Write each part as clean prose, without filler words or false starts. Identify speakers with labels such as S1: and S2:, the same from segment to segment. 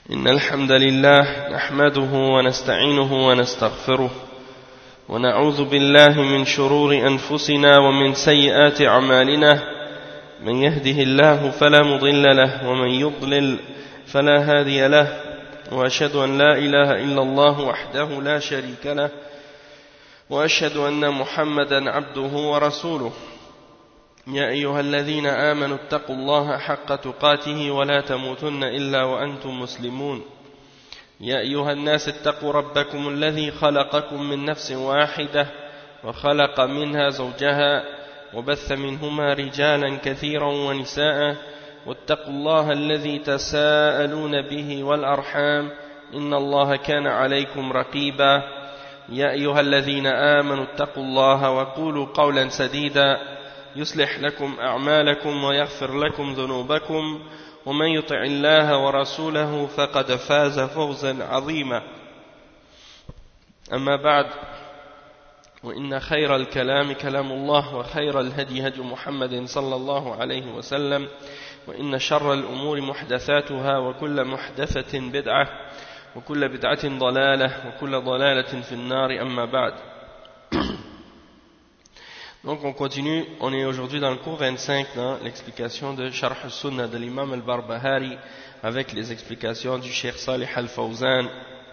S1: إن الحمد لله نحمده ونستعينه ونستغفره ونعوذ بالله من شرور أنفسنا ومن سيئات أعمالنا من يهده الله فلا مضل له ومن يضلل فلا هادي له وأشهد أن لا إله إلا الله وحده لا شريك له وأشهد أن محمدا عبده ورسوله يا أيها الذين آمنوا اتقوا الله حق تقاته ولا تموتن إلا وأنتم مسلمون يا أيها الناس اتقوا ربكم الذي خلقكم من نفس واحدة وخلق منها زوجها وبث منهما رجالا كثيرا ونساء واتقوا الله الذي تساءلون به والأرحام إن الله كان عليكم رقيبا يا أيها الذين آمنوا اتقوا الله وقولوا قولا سديدا يصلح لكم أعمالكم ويغفر لكم ذنوبكم ومن يطع الله ورسوله فقد فاز فوزا عظيما أما بعد وإن خير الكلام كلام الله وخير الهدي هدي محمد صلى الله عليه وسلم وإن شر الأمور محدثاتها وكل محدثة بدعة وكل بدعة ضلالة وكل ضلالة في النار أما بعد. Donc on continue, on est aujourd'hui dans le cours 25 dans l'explication de Sharh al-Sunnah de l'imam al-Barbahari avec les explications du Cheikh Salih al-Fawzan.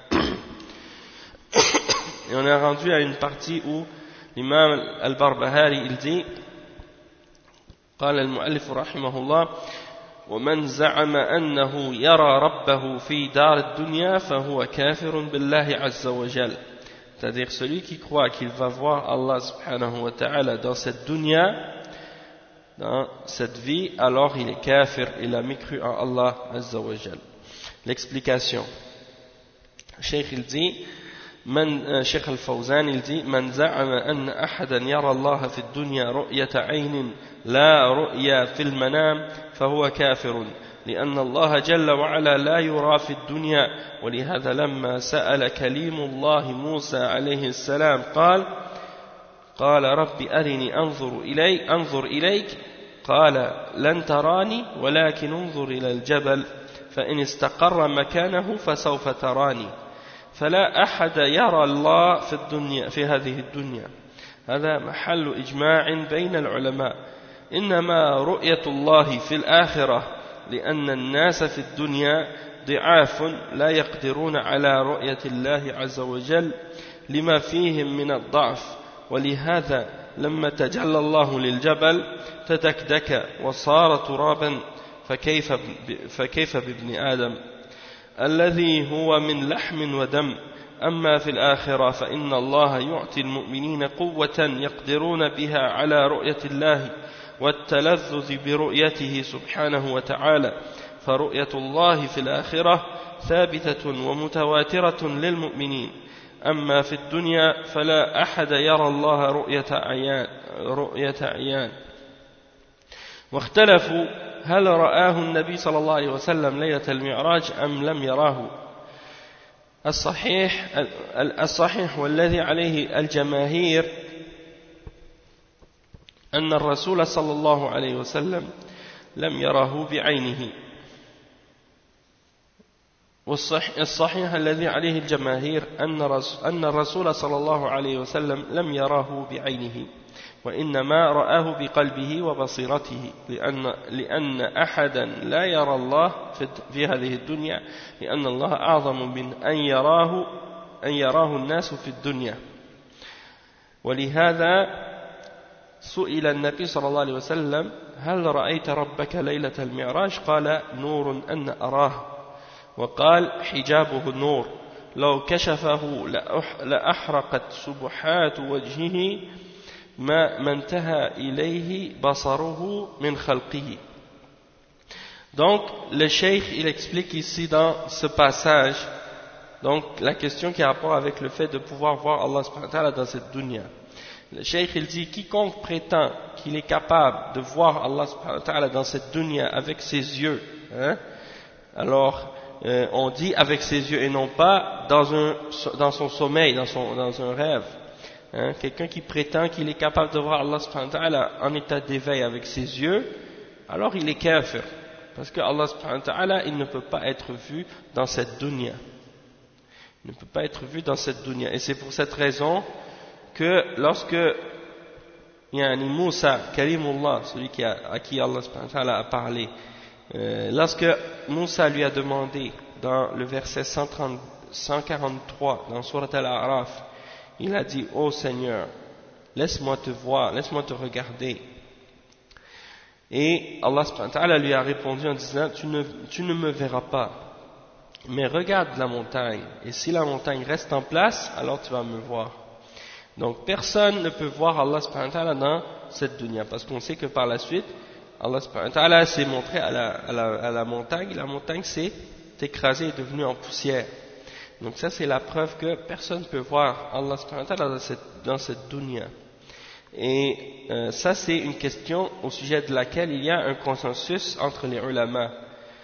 S1: Et on est rendu à une partie où l'imam al-Barbahari il dit قال المؤلف رحمه الله ومن زعم أنه يرى ربه في دار الدنيا فهو كافر بالله عز وجل. C'est-à-dire celui qui croit qu'il va voir Allah subhanahu wa ta'ala dans cette dunya, dans cette vie, alors il est kafir, il a mécru en Allah azza wa jal. L'explication. Cheikh il dit, Cheikh al-Fawzan il dit, من زعم أن أحدا يرى الله في الدنيا رؤية عين لا رؤيا في المنام فهو كافر لأن الله جل وعلا لا يرى في الدنيا ولهذا لما سأل كليم الله موسى عليه السلام قال رب أرني أنظر إليك قال لن تراني ولكن انظر إلى الجبل فإن استقر مكانه فسوف تراني فلا أحد يرى الله في هذه الدنيا. هذا محل إجماع بين العلماء. إنما رؤية الله في الآخرة لأن الناس في الدنيا ضعاف لا يقدرون على رؤية الله عز وجل لما فيهم من الضعف ولهذا لما تجلى الله للجبل تدكدك وصار ترابا فكيف بابن آدم الذي هو من لحم ودم. أما في الآخرة فإن الله يعطي المؤمنين قوة يقدرون بها على رؤية الله والتلذذ برؤيته سبحانه وتعالى فرؤية الله في الآخرة ثابتة ومتواترة للمؤمنين. أما في الدنيا فلا أحد يرى الله رؤية عيان. واختلفوا هل رآه النبي صلى الله عليه وسلم ليلة المعراج أم لم يراه. الصحيح والذي عليه الجماهير أن الرسول صلى الله عليه وسلم لم يره بعينه. والصحيح الذي عليه الجماهير أن الرسول صلى الله عليه وسلم لم يره بعينه وإنما رآه بقلبه وبصيرته لأن أحدا لا يرى الله في هذه الدنيا لأن الله أعظم من أن يراه الناس في الدنيا. ولهذا سئل النبي صلى الله عليه وسلم هل رأيت ربك ليلة المعراج قال نور أن أراه وقال حجابه النور لو كشفه لأحرقت سبحات وجهه ما انتهى إليه بصره من خلقه. Donc le cheikh il explique ici dans ce passage donc la question qui a rapport avec le fait de pouvoir voir Allah subhanahu wa ta'ala dans cette dunya. Le cheikh il dit quiconque prétend qu'il est capable de voir Allah subhanahu wa ta'ala dans cette dunya avec ses yeux, alors on dit avec ses yeux et non pas dans son sommeil, dans un rêve. Quelqu'un qui prétend qu'il est capable de voir Allah subhanahu wa ta'ala en état d'éveil avec ses yeux, alors il est kafir. Parce que Allah subhanahu wa ta'ala, il ne peut pas être vu dans cette dunya. Il ne peut pas être vu dans cette dunya. Et c'est pour cette raison que lorsque Moussa, Karimullah, celui à qui Allah subhanahu wa ta'ala a parlé, lorsque Moussa lui a demandé dans le verset 143 dans Surat Al-A'raf, il a dit: ô Seigneur, laisse-moi te voir, laisse-moi te regarder. Et Allah subhanahu wa ta'ala lui a répondu en disant: tu ne me verras pas, mais regarde la montagne, et si la montagne reste en place, alors tu vas me voir. Donc personne ne peut voir Allah subhanahu wa ta'ala dans cette dunya, parce qu'on sait que par la suite Allah subhanahu wa ta'ala s'est montré à la montagne, et la montagne s'est écrasée et devenue en poussière. Donc ça c'est la preuve que personne ne peut voir Allah subhanahu wa ta'ala dans cette dunya. Et ça c'est une question au sujet de laquelle il y a un consensus entre les ulama.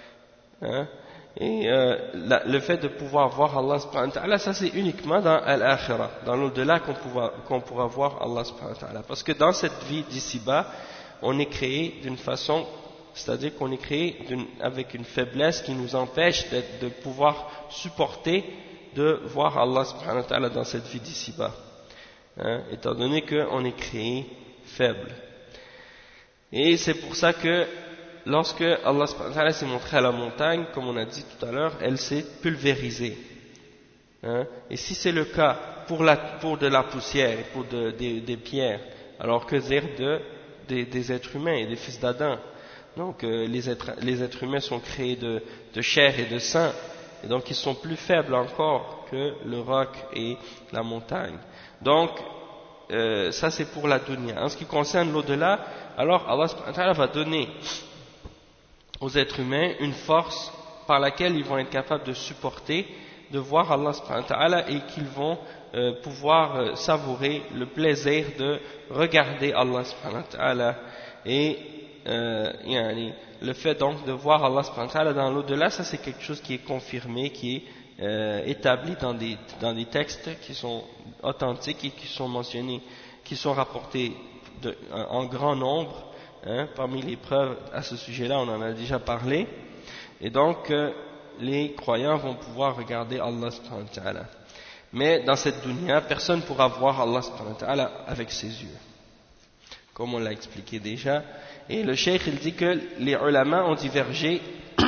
S1: Et le fait de pouvoir voir Allah subhanahu wa ta'ala, ça c'est uniquement dans Al-Akhirah, dans l'au-delà qu'on pourra voir Allah subhanahu wa ta'ala. Parce que dans cette vie d'ici-bas, on est créé d'une façon, c'est-à-dire qu'on est créé avec une faiblesse qui nous empêche de pouvoir supporter de voir Allah subhanahu wa ta'ala dans cette vie d'ici-bas, étant donné qu'on est créé faible. Et c'est pour ça que lorsque Allah subhanahu wa ta'ala s'est montré à la montagne, comme on a dit tout à l'heure, elle s'est pulvérisée. Et si c'est le cas pour de la poussière et pour des pierres, alors que dire des êtres humains et des fils d'Adam? Donc les êtres humains sont créés de chair et de sang, et donc ils sont plus faibles encore que le roc et la montagne. Donc ça c'est pour la dunya. En ce qui concerne l'au-delà, alors Allah subhanahu wa ta'ala va donner aux êtres humains une force par laquelle ils vont être capables de supporter, de voir Allah subhanahu wa ta'ala, et qu'ils vont pouvoir savourer le plaisir de regarder Allah subhanahu wa ta'ala. Et le fait donc de voir Allah subhanahu wa ta'ala dans l'au-delà, ça c'est quelque chose qui est confirmé, qui est établi dans des textes qui sont authentiques et qui sont mentionnés, qui sont rapportés en grand nombre. Parmi les preuves à ce sujet-là, on en a déjà parlé. Et donc, les croyants vont pouvoir regarder Allah subhanahu wa ta'ala. Mais dans cette dunya, personne ne pourra voir Allah subhanahu wa ta'ala avec ses yeux, comme on l'a expliqué déjà. Et le cheikh, il dit que les ulama ont divergé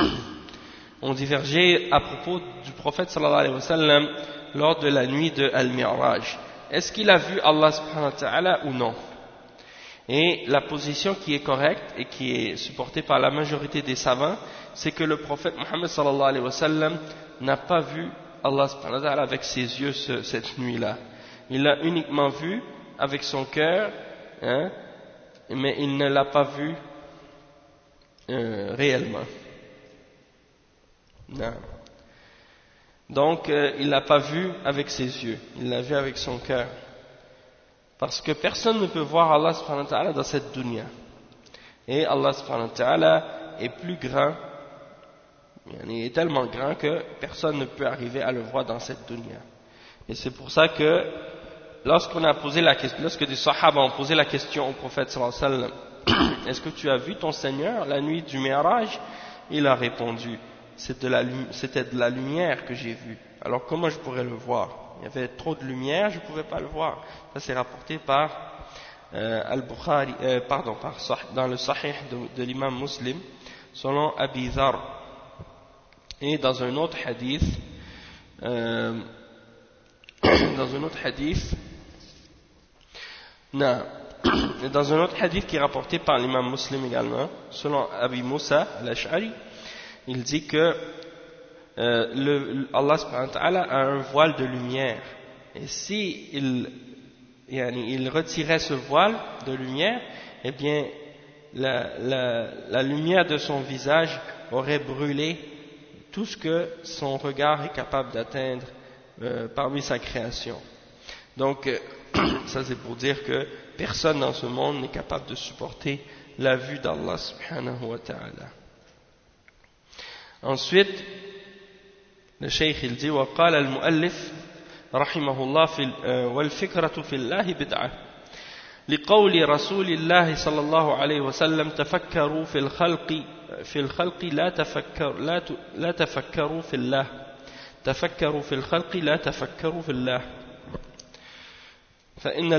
S1: à propos du prophète sallallahu alayhi wa sallam lors de la nuit de Al-Mi'raj. Est-ce qu'il a vu Allah subhanahu wa ta'ala ou non? Et la position qui est correcte et qui est supportée par la majorité des savants, c'est que le prophète Muhammad sallallahu alayhi wa sallam n'a pas vu Allah subhanahu wa ta'ala avec ses yeux cette nuit-là. Il l'a uniquement vu avec son cœur, mais il ne l'a pas vu réellement. Non. Donc il ne l'a pas vu avec ses yeux, il l'a vu avec son cœur. Parce que personne ne peut voir Allah subhanahu wa ta'ala dans cette dunya. Et Allah subhanahu wa ta'ala est plus grand, il est tellement grand que personne ne peut arriver à le voir dans cette dunya. Et c'est pour ça que lorsque des sahaba ont posé la question au prophète sallallahu alayhi wa sallam, est-ce que tu as vu ton Seigneur la nuit du Mi'raj? Il a répondu, c'était de la lumière que j'ai vue. Alors comment je pourrais le voir? Il y avait trop de lumière, je ne pouvais pas le voir. Ça c'est rapporté par Al-Bukhari, dans le Sahih de l'imam Muslim, selon Abi Dharr. Et dans un autre hadith, qui est rapporté par l'imam Muslim également, selon Abi Moussa al-Ash'ari, il dit que Allah subhanahu wa ta'ala a un voile de lumière, et si il retirait ce voile de lumière, eh bien la lumière de son visage aurait brûlé tout ce que son regard est capable d'atteindre parmi sa création. Donc ça c'est pour dire que personne dans ce monde n'est capable de supporter la vue d'Allah subhanahu wa ta'ala. Ensuite, le cheikh il dit وقال المؤلف رحمه الله والفكرة في الله بدعة. لقول رسول الله صلى الله عليه وسلم تفكروا في الخلق لا تفكروا في الله تفكروا في الخلق لا تفكروا في الله فإن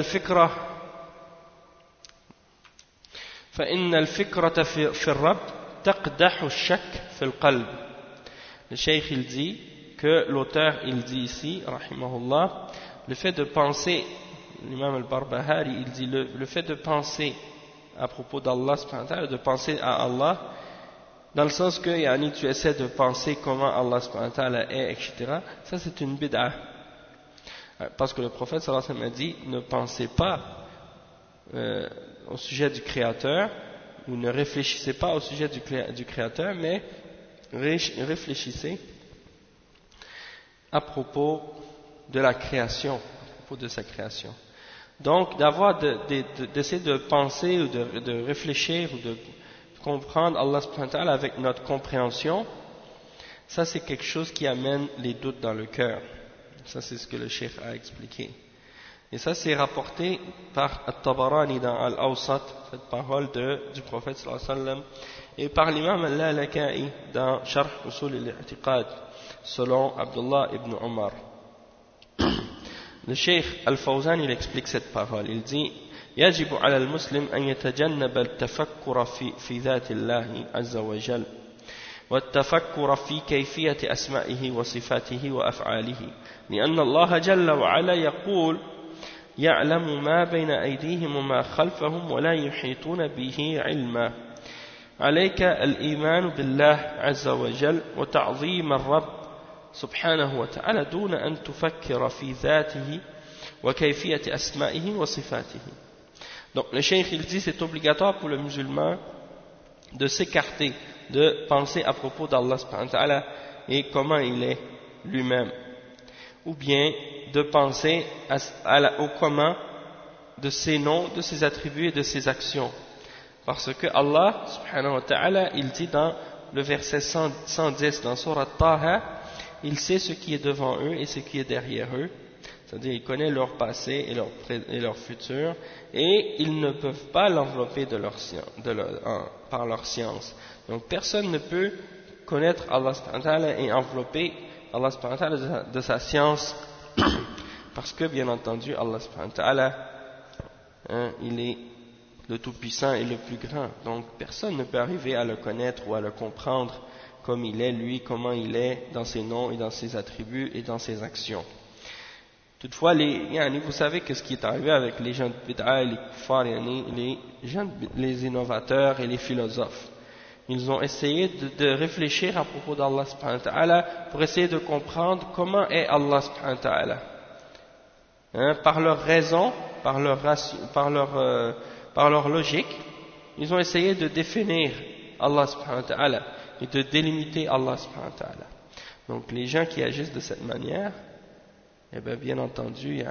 S1: الفكرة في الرب تقدح الشك في القلب. Le cheikh il dit que l'auteur il dit ici rahimahullah, le fait de penser, l'imam al-Barbahari il dit le fait de penser à propos d'Allah, de penser à Allah dans le sens que yani, tu essaies de penser comment Allah est, etc., ça c'est une bid'ah, parce que le prophète sallallahu alayhi wa sallam a dit ne pensez pas au sujet du Créateur, ou ne réfléchissez pas au sujet du Créateur, mais réfléchissez à propos de la création, à propos de sa création. Donc d'essayer de penser ou de réfléchir ou de comprendre Allah subhanahu wa ta'ala avec notre compréhension, ça c'est quelque chose qui amène les doutes dans le cœur. Ça c'est ce que le cheikh a expliqué. Et ça c'est rapporté par At-Tabarani dans Al-Awsat, cette parole du prophète sallallahu alayhi wa sallam, et par l'imam Al-Lalaka'i dans Sharh Usul al-I'tiqad, selon Abdullah ibn Omar. Le cheikh Al-Fawzan il explique cette parole, il dit يجب على المسلم أن يتجنب التفكر في ذات الله عز وجل والتفكر في كيفية أسمائه وصفاته وأفعاله لأن الله جل وعلا يقول يعلم ما بين أيديهم وما خلفهم ولا يحيطون به علما عليك الإيمان بالله عز وجل وتعظيم الرب سبحانه وتعالى دون أن تفكر في ذاته وكيفية أسمائه وصفاته. Donc le cheikh il dit c'est obligatoire pour le musulman de s'écarter, de penser à propos d'Allah subhanahu wa ta'ala et comment il est lui-même, ou bien de penser au comment de ses noms, de ses attributs et de ses actions, parce que Allah subhanahu wa ta'ala il dit dans le verset 110 dans Surat Taha, il sait ce qui est devant eux et ce qui est derrière eux, c'est-à-dire il connaît leur passé et leur futur, et ils ne peuvent pas l'envelopper par leur science. Donc personne ne peut connaître Allah subhanahu wa ta'ala et envelopper Allah subhanahu wa ta'ala de sa science, parce que bien entendu Allah subhanahu wa ta'ala il est le tout-puissant et le plus grand, donc personne ne peut arriver à le connaître ou à le comprendre comme il est lui, comment il est dans ses noms et dans ses attributs et dans ses actions. Toutefois, vous savez que ce qui est arrivé avec les gens de bid'a, les kuffars, les innovateurs et les philosophes, ils ont essayé de réfléchir à propos d'Allah subhanahu wa ta'ala pour essayer de comprendre comment est Allah subhanahu wa ta'ala. Par leur raison, par leur logique, ils ont essayé de définir Allah subhanahu wa ta'ala et de délimiter Allah subhanahu wa ta'ala. Donc les gens qui agissent de cette manière, eh bien entendu,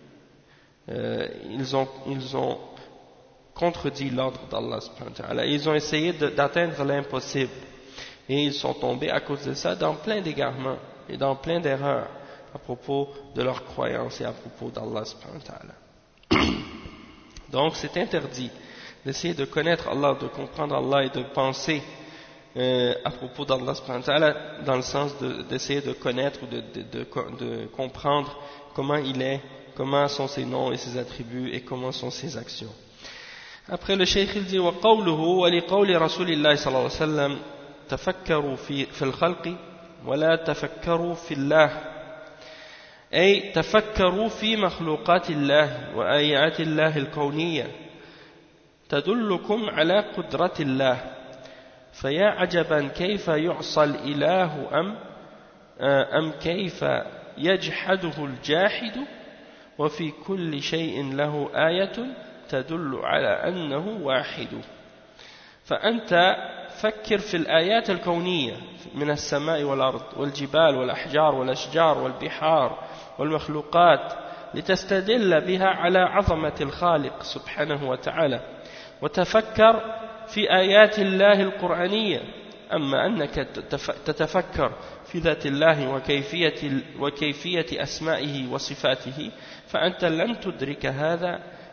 S1: ils ont contredit l'ordre d'Allah subhanahu wa ta'ala. Ils ont essayé d'atteindre l'impossible. Et ils sont tombés à cause de ça dans plein d'égarements et dans plein d'erreurs à propos de leurs croyances et à propos d'Allah subhanahu wa ta'ala. Donc c'est interdit d'essayer de connaître Allah, de comprendre Allah et de penser à propos d'Allah subhanahu wa ta'ala dans le sens d'essayer de connaître ou de comprendre comment il est, comment sont ses noms et ses attributs et comment sont ses actions. Après le cheikh il dit وقوله ولقول رسول الله صلى الله عليه وسلم تفكروا في الخلق ولا تفكروا في الله أي تفكروا في مخلوقات الله وآيات الله الكونية تدلكم على قدرة الله فيا عجبا كيف يعصى الإله أم كيف يجحده الجاحد وفي كل شيء له آية تدل على أنه واحد. فأنت فكر في الآيات الكونية من السماء والأرض والجبال والأحجار والأشجار والبحار والمخلوقات لتستدل بها على عظمة الخالق سبحانه وتعالى وتفكر في آيات الله القرآنية. أما أنك تتفكر في ذات الله وكيفية أسمائه وصفاته فأنت لن تدرك هذا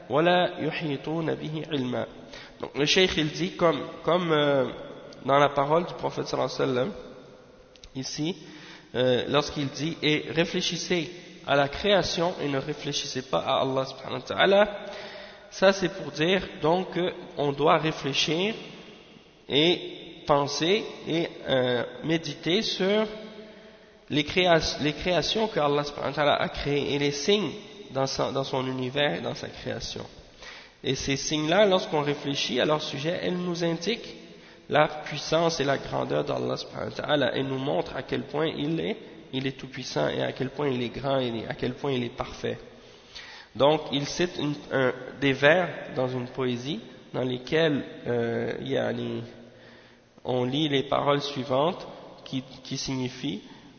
S1: ولا يحيطون به علما. Donc le cheikh il dit comme dans la parole du prophète sallallahu alayhi wa sallam ici, lorsqu'il dit et réfléchissez à la création et ne réfléchissez pas à Allah subhanahu wa ta'ala, ça c'est pour dire donc qu'on doit réfléchir et penser et méditer sur les créations que Allah subhanahu wa ta'ala a créées et les signes dans son univers et dans sa création. Et ces signes-là, lorsqu'on réfléchit à leur sujet, elles nous indiquent la puissance et la grandeur d'Allah subhanahu wa ta'ala et nous montrent à quel point il est tout puissant et à quel point il est grand et à quel point il est parfait. Donc il cite des vers dans une poésie dans lesquels on lit les paroles suivantes qui signifient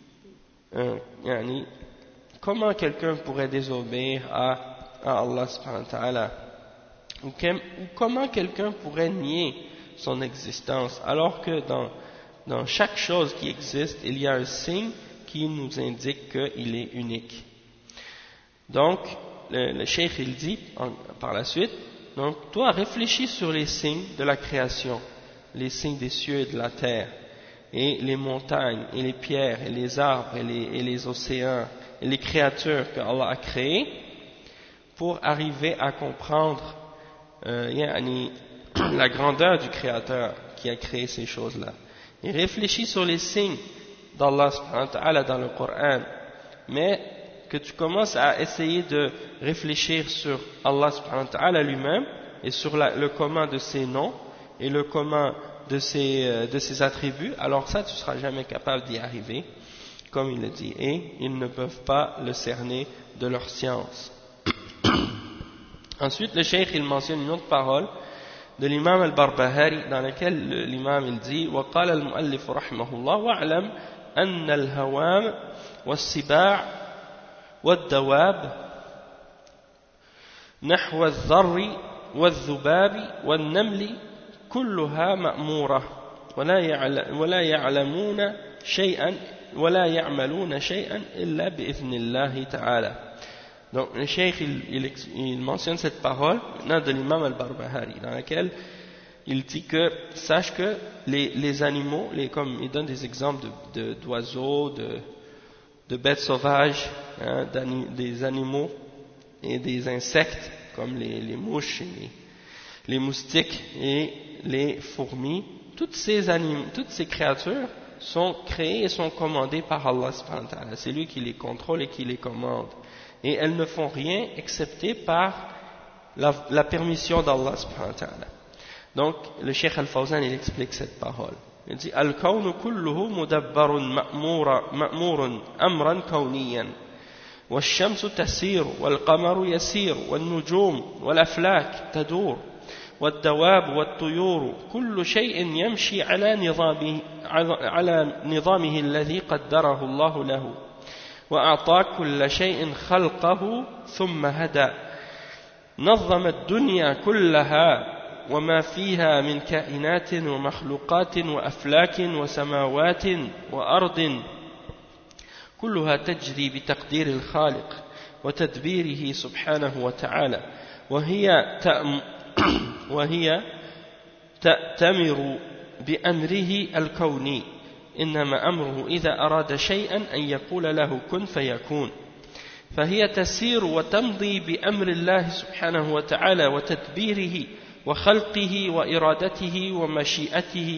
S1: comment quelqu'un pourrait désobéir à Allah subhanahu wa ta'ala, ou comment quelqu'un pourrait nier son existence alors que dans chaque chose qui existe il y a un signe qui nous indique qu'il est unique. Donc le cheikh il dit par la suite, donc toi réfléchis sur les signes de la création, les signes des cieux et de la terre, et les montagnes et les pierres et les arbres et les océans et les créatures que Allah a créées, pour arriver à comprendre la grandeur du Créateur qui a créé ces choses-là. Et réfléchis sur les signes d'Allah subhanahu wa ta'ala dans le Coran, mais que tu commences à essayer de réfléchir sur Allah subhanahu wa ta'ala lui-même et sur le commun de ses noms et le commun de ses attributs, alors ça tu ne seras jamais capable d'y arriver, comme il le dit, et ils ne peuvent pas le cerner de leur science. Ensuite le cheikh il mentionne une autre parole de l'imam al-Barbahari dans laquelle l'imam il dit وقال المؤلف رحمه الله واعلم أن الهوام والسباع والدواب نحو الذر والذباب والنمل كلها مأمورة ولا يعملون شيئا إلا بإذن الله تعالى. Donc le cheikh il mentionne cette parole maintenant de l'imam al-Barbahari dans laquelle il dit que sache que les animaux, comme il donne des exemples d'oiseaux, de bêtes sauvages, des animaux et des insectes comme les mouches et les moustiques et les fourmis, toutes ces créatures sont créées et sont commandées par Allah subhanahu wa ta'ala. C'est lui qui les contrôle et qui les commande. Et elles ne font rien excepté par la permission d'Allah subhanahu wa ta'ala. Donc le Cheikh Al-Fawzan il explique cette parole. Il dit Al-Kawnu kulluhu mudabbarun ma'murun amran kawniyan والشمس تسير والقمر يسير والنجوم والأفلاك تدور والدواب والطيور كل شيء يمشي على نظامه الذي قدره الله له وأعطى كل شيء خلقه ثم هدى نظم الدنيا كلها وما فيها من كائنات ومخلوقات وأفلاك وسماوات وأرض كلها تجري بتقدير الخالق وتدبيره سبحانه وتعالى وهي تأتمر بأمره الكوني إنما أمره إذا أراد شيئا أن يقول له كن فيكون فهي تسير وتمضي بأمر الله سبحانه وتعالى وتدبيره وخلقه وإرادته ومشيئته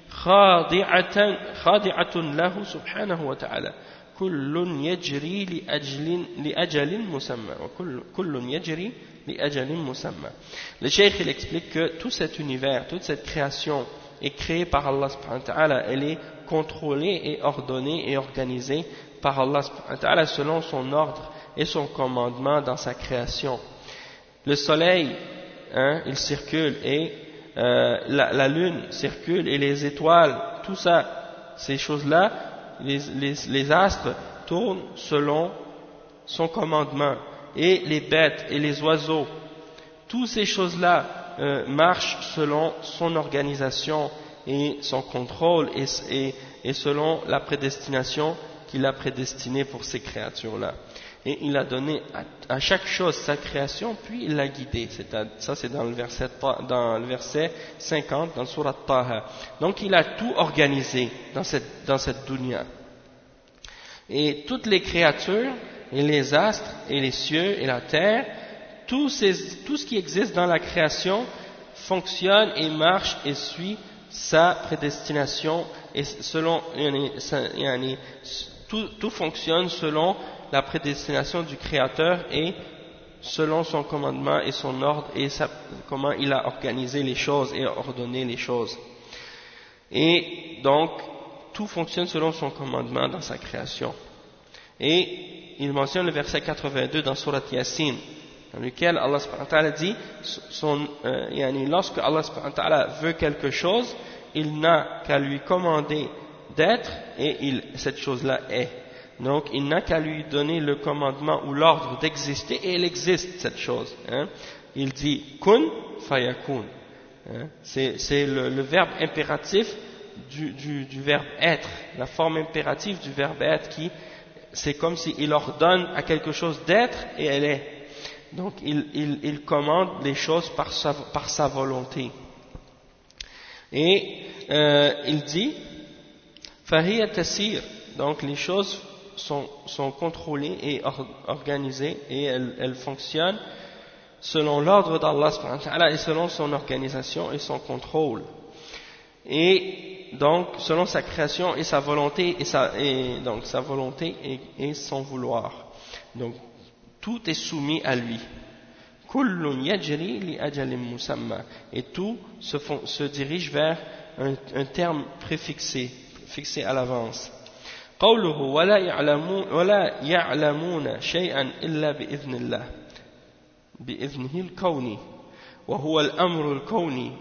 S1: خاضعة له سبحانه وتعالى كل يجري لأجل مسمى وكل يجري لأجل مسمى. Le cheikh il explique que tout cet univers, toute cette création est créée par Allah subhanahu wa ta'ala, elle est contrôlée et ordonnée et organisée par Allah subhanahu wa ta'ala selon son ordre et son commandement dans sa création. Le soleil il circule et la lune circule et les étoiles, tout ça, ces choses-là, les astres tournent selon son commandement et les bêtes et les oiseaux, toutes ces choses-là marchent selon son organisation et son contrôle et selon la prédestination qu'il a prédestinée pour ces créatures-là. Et il a donné à chaque chose sa création, puis il l'a guidé. Ça c'est dans le verset 50, dans le surat Taha. Donc il a tout organisé dans cette dunya. Et toutes les créatures, et les astres, et les cieux, et la terre, tout ce qui existe dans la création fonctionne et marche et suit sa prédestination, et tout fonctionne selon la prédestination du Créateur et selon son commandement et son ordre et comment il a organisé les choses et ordonné les choses. Et donc, tout fonctionne selon son commandement dans sa création. Et il mentionne le verset 82 dans Surat Yasin, dans lequel Allah subhanahu wa ta'ala dit, lorsque Allah subhanahu wa ta'ala veut quelque chose, il n'a qu'à lui commander d'être et cette chose-là est. Donc il n'a qu'à lui donner le commandement ou l'ordre d'exister et elle existe cette chose. Il dit kun fayakun. C'est le verbe impératif du verbe être, la forme impérative du verbe être c'est comme s'il ordonne à quelque chose d'être et elle est. Donc il commande les choses par sa volonté. Et il dit fahiya tasir, donc les choses sont contrôlées et organisées et elles fonctionnent selon l'ordre d'Allah subhanahu wa ta'ala et selon son organisation et son contrôle. Et donc selon sa création et sa volonté donc sa volonté et son vouloir. Donc tout est soumis à lui. Kullun yajri li ajalin musamma, et tout se dirige vers un terme préfixé, fixé à l'avance. قوله ولا يعلمون شيئا إلا بإذن الله بإذنه الكوني وهو الأمر الكوني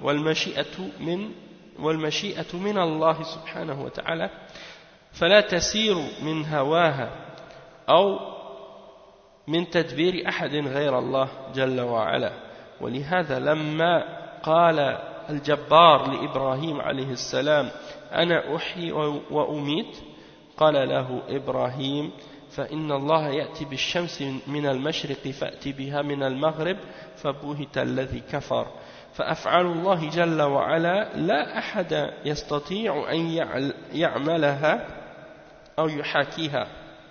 S1: والمشيئة من الله سبحانه وتعالى فلا تسير من هواها أو من تدبير أحد غير الله جل وعلا. ولهذا لما قال الجبار لإبراهيم عليه السلام أنا أحيي وأميت قال له إبراهيم فإن الله يأتي بالشمس من المشرق فأتي بها من المغرب فبهت الذي كفر فأفعال الله جل وعلا لا أحد يستطيع أن يعملها أو يحاكيها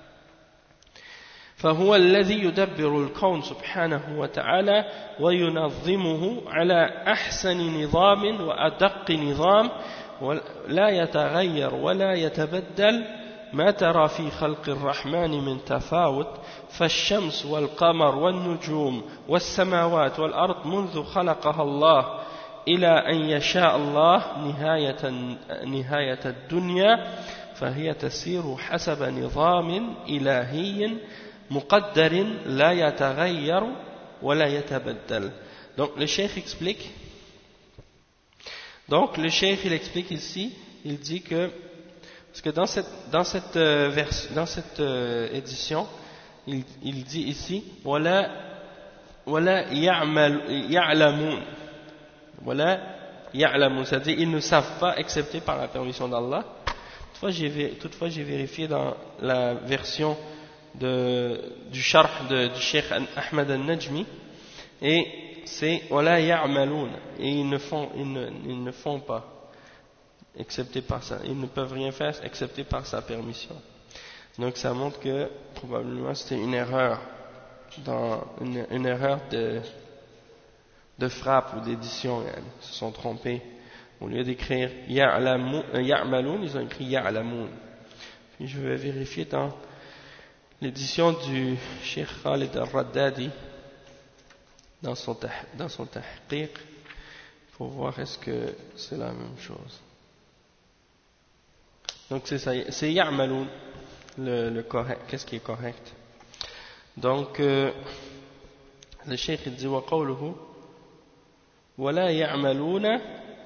S1: فهو الذي يدبر الكون سبحانه وتعالى وينظمه على أحسن نظام وأدق نظام ولا يتغير ولا يتبدل ما ترى في خلق الرحمن من تفاوت فالشمس والقمر والنجوم والسماوات والأرض منذ خلقها الله إلى أن يشاء الله نهاية الدنيا فهي تسير حسب نظام إلهي مقدر لا يتغير ولا يتبدل. Donc le cheikh explique. Donc le cheikh il explique ici, il dit que parce que dans cette édition, il dit ici wala ya'lamun, c'est-à-dire ils ne savent pas excepté par la permission d'Allah. Toutefois j'ai vérifié dans la version du sharh du Cheikh Ahmad al-Najmi et c'est wala ya'malun, et ils ne font pas excepté par ça, ils ne peuvent rien faire excepté par sa permission. Donc ça montre que probablement c'était une erreur une erreur de frappe ou d'édition. Ils se sont trompés, au lieu d'écrire ya'malun ils ont écrit ya'lamun. Puis je vais vérifier dans l'édition du Cheikh Khalid al-Raddadi dans son tahqiq pour voir est-ce que c'est la même chose. Donc c'est ça, c'est ya'malun le correct, qu'est-ce qui est correct. Donc le cheikh dit wa qawluhu wala ya'maluna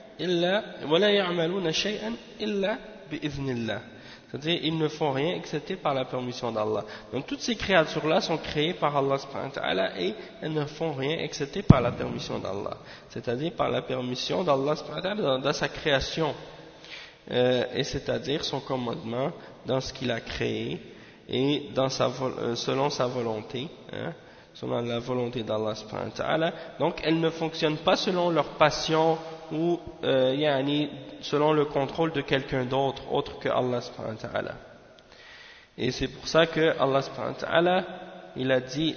S1: shay'an illa bi'idhnillah, c'est-à-dire ils ne font rien excepté par la permission d'Allah. Donc toutes ces créatures là sont créées par Allah subhanahu wa ta'ala et elles ne font rien excepté par la permission d'Allah, c'est-à-dire par la permission d'Allah subhanahu wa ta'ala dans sa création. Et c'est-à-dire son commandement dans ce qu'il a créé et selon sa volonté, hein, selon la volonté d'Allah subhanahu wa ta'ala. Donc elles ne fonctionnent pas selon leur passion ou selon le contrôle de quelqu'un d'autre, autre que Allah subhanahu wa ta'ala. Et c'est pour ça que Allah subhanahu wa ta'ala, il a dit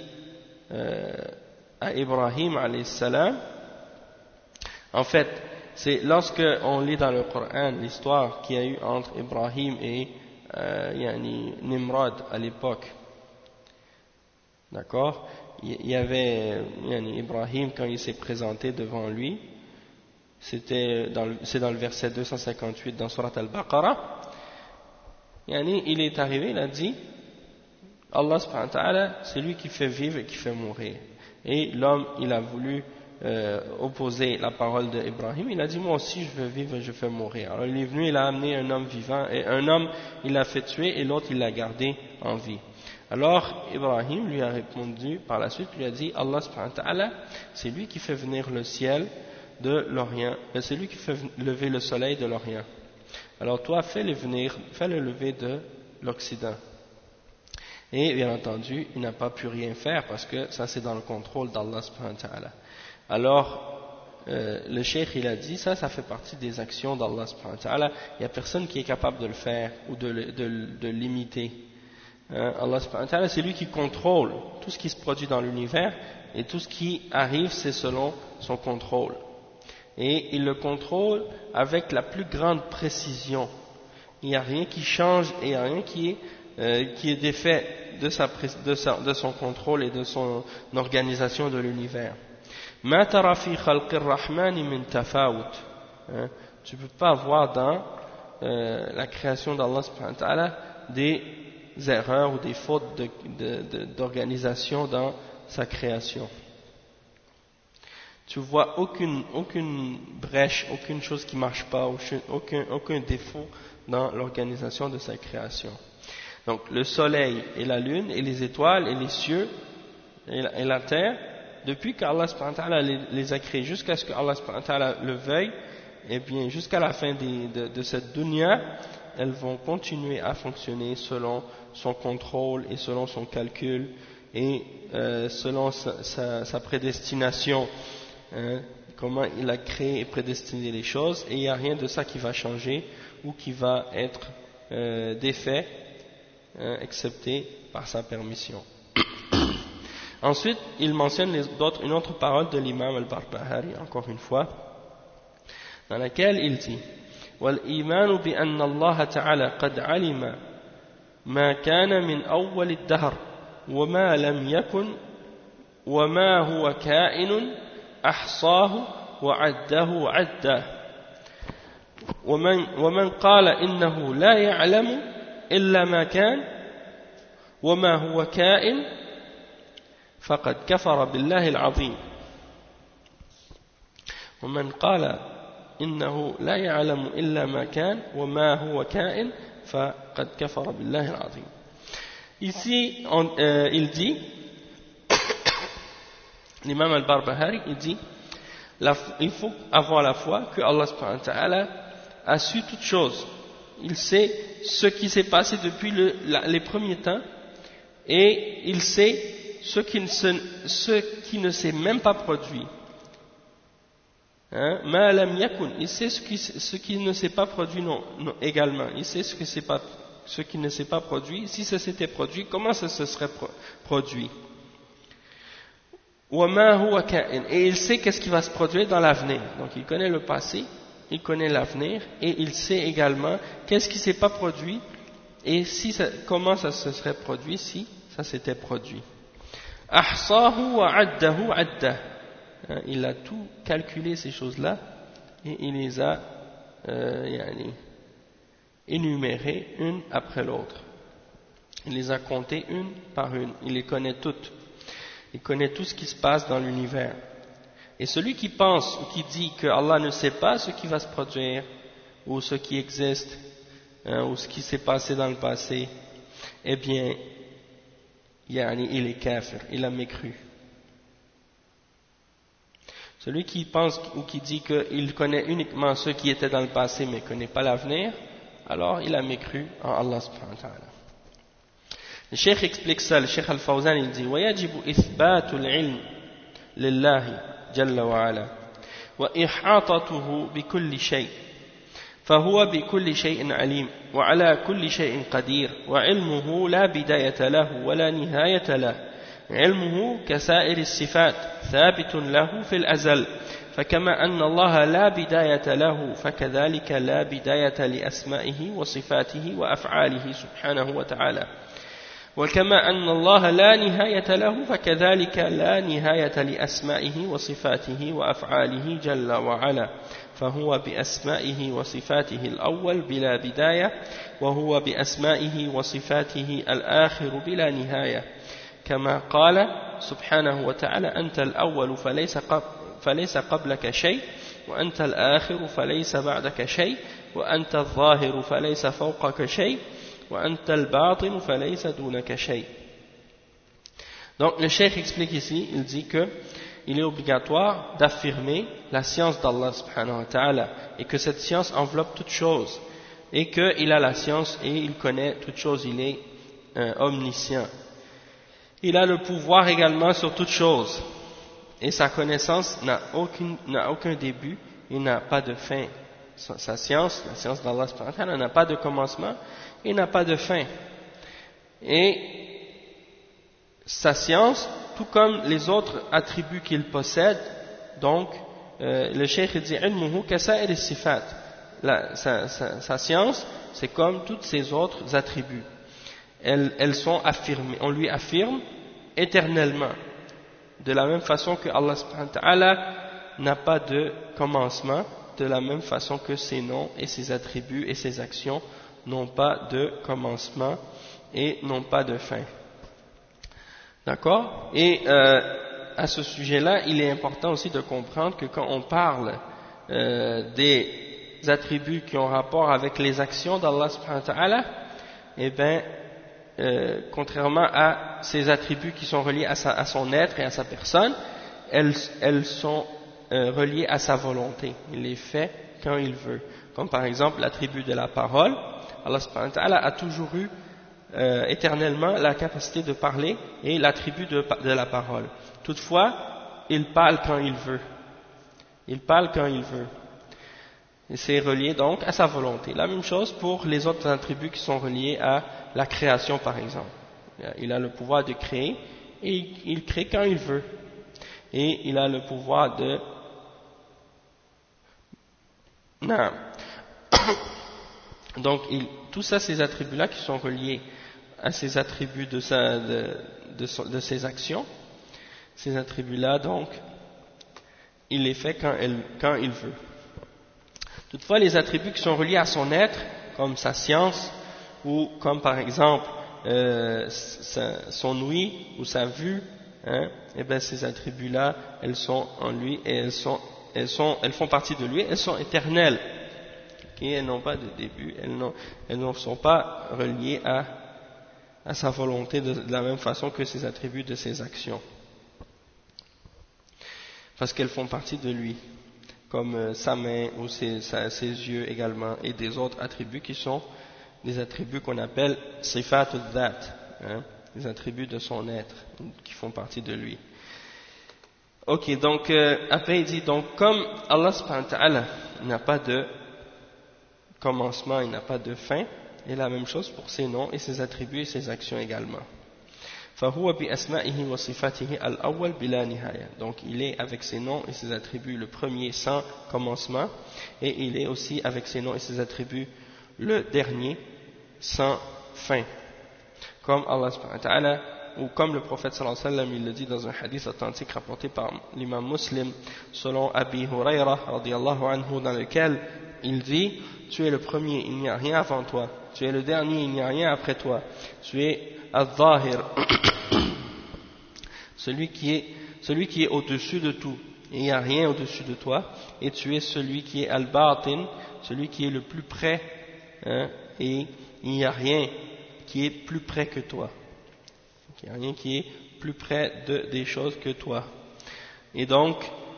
S1: à Ibrahim alayhi salam, en fait, c'est lorsque on lit dans le Coran l'histoire qu'il y a eu entre Ibrahim et Nimrod à l'époque. D'accord? Il y avait Ibrahim quand il s'est présenté devant lui, c'est dans le verset 258 dans Surat Al-Baqarah. Il est arrivé, il a dit, Allah subhanahu wa ta'ala, c'est lui qui fait vivre et qui fait mourir. Et l'homme, il a voulu opposer la parole d'Ibrahim, il a dit, moi aussi je veux vivre et je fais mourir. Alors il est venu, il a amené un homme vivant, et un homme il l'a fait tuer et l'autre il l'a gardé en vie. Alors Ibrahim lui a répondu par la suite, lui a dit, Allah subhanahu wa ta'ala, c'est lui qui fait venir le ciel de l'Orient, c'est lui qui fait lever le soleil de l'Orient. Alors toi, fais-le lever de l'Occident. Et bien entendu, il n'a pas pu rien faire parce que ça c'est dans le contrôle d'Allah subhanahu wa ta'ala. Alors, le cheikh il a dit, ça fait partie des actions d'Allah subhanahu wa ta'ala. Il n'y a personne qui est capable de le faire ou de l'imiter. Allah subhanahu wa ta'ala, c'est lui qui contrôle tout ce qui se produit dans l'univers et tout ce qui arrive, c'est selon son contrôle. Et il le contrôle avec la plus grande précision. Il n'y a rien qui change et il n'y a rien qui est défait de son contrôle et de son organisation de l'univers. Ma tara fi khalqir rahmani min tafawut. Tu ne peux pas voir dans la création d'Allah subhanahu wa ta'ala des erreurs ou des fautes d'organisation dans sa création. Tu vois aucune brèche, aucune chose qui ne marche pas, aucun défaut dans l'organisation de sa création. Donc le soleil et la lune et les étoiles et les cieux et la terre, depuis qu'Allah subhanahu wa ta'ala les a créés jusqu'à ce qu'Allah subhanahu wa ta'ala le veuille, et bien jusqu'à la fin de cette dunya, elles vont continuer à fonctionner selon son contrôle et selon son calcul et selon sa prédestination. Comment il a créé et prédestiné les choses, et il n'y a rien de ça qui va changer ou qui va être défait, excepté par sa permission. Ensuite, il mentionne une autre parole de l'imam al-Barbahari, encore une fois, dans laquelle il dit وَالْإِيمَانُ بِأَنَّ اللَّهَ تَعَالَى قَدْ عَلِمَ مَا كَانَ مِنْ أَوَّلِ الدَّهْرِ وَمَا لَمْ يَكُنْ وَمَا هُوَ كَائِنٌ أحصاه وعده عده ومن قال إنه لا يعلم إلا ما كان وما هو كائن فقد كفر بالله العظيم ومن قال إنه لا يعلم إلا ما كان وما هو كائن فقد كفر بالله العظيم. Ici il dit l'imam al-Barbahari, il dit, il faut avoir la foi que Allah subhanahu wa ta'ala a su toutes choses. Il sait ce qui s'est passé depuis les premiers temps, et il sait ce qui ne s'est même pas produit. Ma lam yakun, il sait ce qui ne s'est pas produit non, également. Il sait ce qui ne s'est pas produit. Si ça s'était produit, comment ça se serait produit? Et il sait qu'est-ce qui va se produire dans l'avenir. Donc il connaît le passé, il connaît l'avenir, et il sait également qu'est-ce qui ne s'est pas produit et comment ça se serait produit si ça s'était produit. Ahsahu wa addahu adda. Il a tout calculé ces choses-là et il les a énumérées une après l'autre. Il les a comptées une par une. Il les connaît toutes. Il connaît tout ce qui se passe dans l'univers. Et celui qui pense ou qui dit que Allah ne sait pas ce qui va se produire, ou ce qui existe, ou ce qui s'est passé dans le passé, eh bien, il est kafir, il a mécru. Celui qui pense ou qui dit qu'il connaît uniquement ce qui était dans le passé mais ne connaît pas l'avenir, alors il a mécru en Allah subhanahu wa ta'ala. Le Cheikh explique ça, le Cheikh Al-Fawzan il dit ويجب إثبات العلم لله جل وعلا وإحاطته بكل شيء فهو بكل شيء عليم وعلى كل شيء قدير وعلمه لا بداية له ولا نهاية له علمه كسائر الصفات ثابت له في الأزل فكما أن الله لا بداية له فكذلك لا بداية لأسمائه وصفاته وأفعاله سبحانه وتعالى وكما أن الله لا نهاية له فكذلك لا نهاية لأسمائه وصفاته وأفعاله جل وعلا فهو بأسمائه وصفاته الأول بلا بداية وهو بأسمائه وصفاته الآخر بلا نهاية كما قال سبحانه وتعالى أنت الأول فليس قبلك شيء وأنت الآخر فليس بعدك شيء وأنت الظاهر فليس فوقك شيء وأنت الباطن فليس دونك شيء. Donc le cheikh explique ici, il dit que il est obligatoire d'affirmer la science d'Allah subhanahu wa ta'ala et que cette science enveloppe toute chose et qu'il a la science et il connaît toute chose, il est omniscient. Il a le pouvoir également sur toute chose et sa connaissance n'a aucun début et n'a pas de fin. Sa science, la science d'Allah subhanahu wa ta'ala n'a pas de commencement et n'a pas de fin. Et sa science, tout comme les autres attributs qu'il possède, donc le cheikh dit ilmuhu kasa'ir as-sifat. Sa science, c'est comme tous ses autres attributs. Elles sont affirmées, on lui affirme éternellement. De la même façon que Allah subhanahu wa ta'ala n'a pas de commencement, de la même façon que ses noms et ses attributs et ses actions n'ont pas de commencement et n'ont pas de fin. D'accord? Et à ce sujet-là, il est important aussi de comprendre que quand on parle des attributs qui ont rapport avec les actions d'Allah subhanahu wa ta'ala, eh bien, contrairement à ces attributs qui sont reliés à son être et à sa personne, elles sont reliées à sa volonté. Il les fait quand il veut. Comme par exemple l'attribut de la parole. Allah subhanahu wa ta'ala a toujours eu éternellement la capacité de parler et l'attribut de la parole. Toutefois, il parle quand il veut. Il parle quand il veut. Et c'est relié donc à sa volonté. La même chose pour les autres attributs qui sont reliés à la création par exemple. Il a le pouvoir de créer et il crée quand il veut. Et il a le pouvoir de... Non. Donc, tout ça, ces attributs-là qui sont reliés à ces attributs de ses actions, ces attributs-là, donc, il les fait quand il veut. Toutefois, les attributs qui sont reliés à son être, comme sa science, ou comme par exemple son ouïe ou sa vue, hein, et bien ces attributs-là, elles sont en lui et elles font partie de lui, elles sont éternelles. Et elles n'ont pas de début, elles ne sont pas reliées à sa volonté de la même façon que ses attributs de ses actions. Parce qu'elles font partie de lui, comme sa main ou ses yeux également, et des autres attributs qui sont des attributs qu'on appelle sifat al-dhat, hein, des attributs de son être, qui font partie de lui. Ok, donc après il dit, donc comme Allah subhanahu wa ta'ala n'a pas de commencement, il n'a pas de fin, et la même chose pour ses noms et ses attributs et ses actions également. فَهُوَ بِأَسْمَائِهِ وَصِفَاتِهِ الْأَوَّلِ بِلَا نِهَايَةٍ. Donc il est avec ses noms et ses attributs le premier sans commencement, et il est aussi avec ses noms et ses attributs le dernier sans fin. Comme Allah subhanahu wa ta'ala, ou comme le prophète sallallahu alayhi wa sallam, il le dit dans un hadith authentique rapporté par l'imam Muslim, selon Abi Huraira radiyallahu anhu, dans lequel il dit: tu es le premier, il n'y a rien avant toi. Tu es le dernier, il n'y a rien après toi. Tu es al-Zahir, celui qui est au-dessus de tout, et il n'y a rien au-dessus de toi. Et tu es celui qui est al-Batin, celui qui est le plus près, hein, et il n'y a rien qui est plus près que toi. Il n'y a rien qui est plus près des choses que toi. Et donc,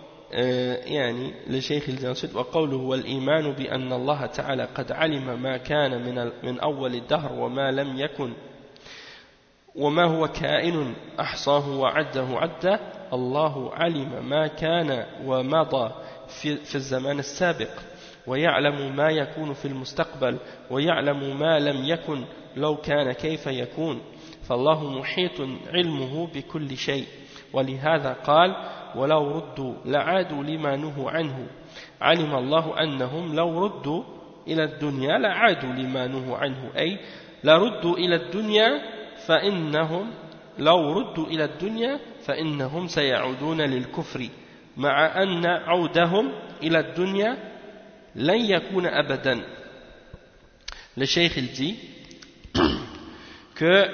S1: le cheikh il dit ensuite وقوله والإيمان بأن الله تعالى قد علم ما كان من أول الدهر وما لم يكن وما هو كائن أحصاه وعده عده الله علم ما كان ومضى في الزمان السابق ويعلم ما يكون في المستقبل ويعلم ما لم يكن لو كان كيف يكون فالله محيط علمه بكل شيء ولهذا قال ولو ردوا لعادوا لما نهوا عنه علم الله أنهم لو ردوا إلى الدنيا لعادوا لما نهوا عنه أي لردوا إلى الدنيا فإنهم لو ردوا إلى الدنيا فإنهم سيعودون للكفر مع أن عودهم إلى الدنيا لن يكون أبدا. Le cheikh il dit que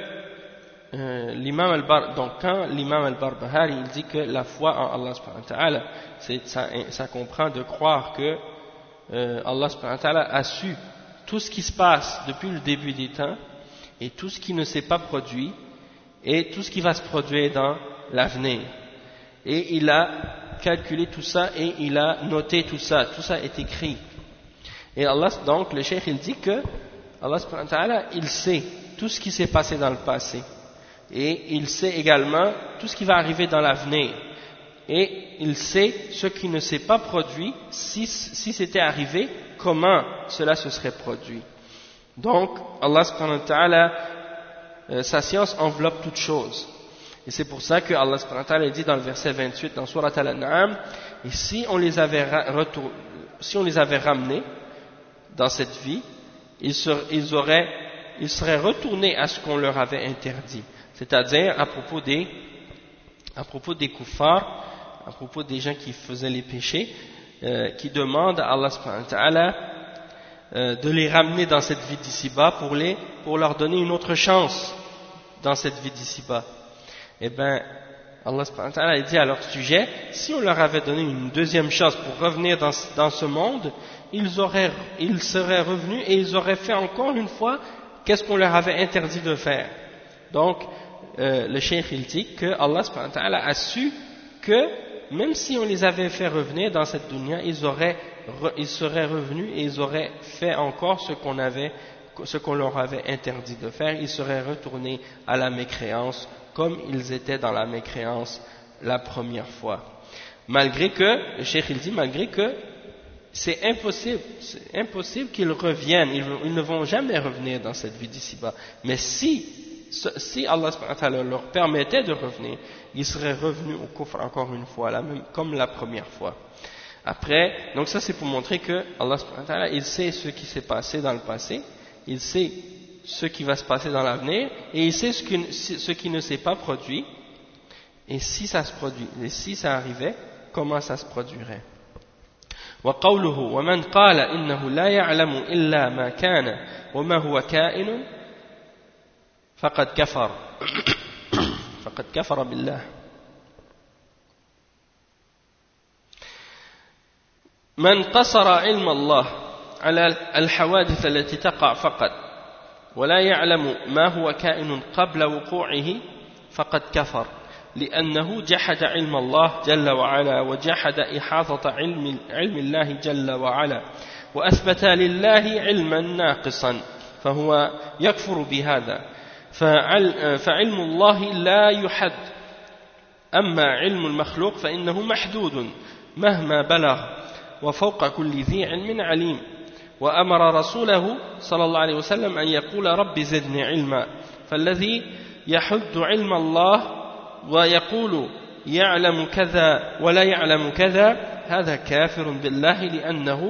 S1: quand l'imam al-Barbahari il dit que la foi en Allah subhanahu wa ta'ala ça comprend de croire que Allah subhanahu wa ta'ala a su tout ce qui se passe depuis le début des temps et tout ce qui ne s'est pas produit et tout ce qui va se produire dans l'avenir, et il a calculé tout ça et il a noté tout ça est écrit. Et Allah, donc le cheikh il dit que Allah subhanahu wa ta'ala il sait tout ce qui s'est passé dans le passé et il sait également tout ce qui va arriver dans l'avenir, et il sait ce qui ne s'est pas produit, si c'était arrivé, comment cela se serait produit. Donc Allah subhanahu wa ta'ala sa science enveloppe toute chose, et c'est pour ça que Allah subhanahu wa ta'ala dit dans le verset 28 dans Surat Al-An'am, et si on les avait ramenés dans cette vie, ils seraient retournés à ce qu'on leur avait interdit, c'est-à-dire à propos des kuffars, à propos des gens qui faisaient les péchés, qui demandent à Allah subhanahu wa ta'ala de les ramener dans cette vie d'ici-bas pour leur donner une autre chance dans cette vie d'ici-bas. Eh bien, Allah subhanahu wa ta'ala dit à leur sujet, si on leur avait donné une deuxième chance pour revenir dans ce monde, ils seraient revenus et ils auraient fait encore une fois qu'est-ce qu'on leur avait interdit de faire. Donc, le cheikh il dit que Allah subhanahu wa ta'ala a su que même si on les avait fait revenir dans cette dunya, ils seraient revenus et ils auraient fait encore ce qu'on leur avait interdit de faire. Ils seraient retournés à la mécréance comme ils étaient dans la mécréance la première fois. Malgré que, le cheikh il dit, malgré que c'est impossible qu'ils reviennent, ils ne vont jamais revenir dans cette vie d'ici-bas. Mais si Allah subhanahu wa ta'ala leur permettait de revenir, ils seraient revenus au kufr encore une fois, comme la première fois. Après, donc ça c'est pour montrer que Allah subhanahu wa ta'ala, il sait ce qui s'est passé dans le passé, il sait ce qui va se passer dans l'avenir, et il sait ce qui ne s'est pas produit, et si ça se produit, et si ça arrivait, comment ça se produirait. وقوله ومن قال إنه لا يعلم إلا ما كان وما هو كائن فقد كفر بالله. من قصر علم الله على الحوادث التي تقع فقط ولا يعلم ما هو كائن قبل وقوعه فقد كفر لأنه جحد علم الله جل وعلا وجحد إحاطة علم الله جل وعلا وأثبت لله علما ناقصا فهو يكفر بهذا فعلم الله لا يحد أما علم المخلوق فإنه محدود مهما بلغ وفوق كل ذي علم عليم وأمر رسوله صلى الله عليه وسلم أن يقول رب زدني علما فالذي يحد علم الله ويقول يعلم كذا ولا يعلم كذا هذا كافر بالله لأنه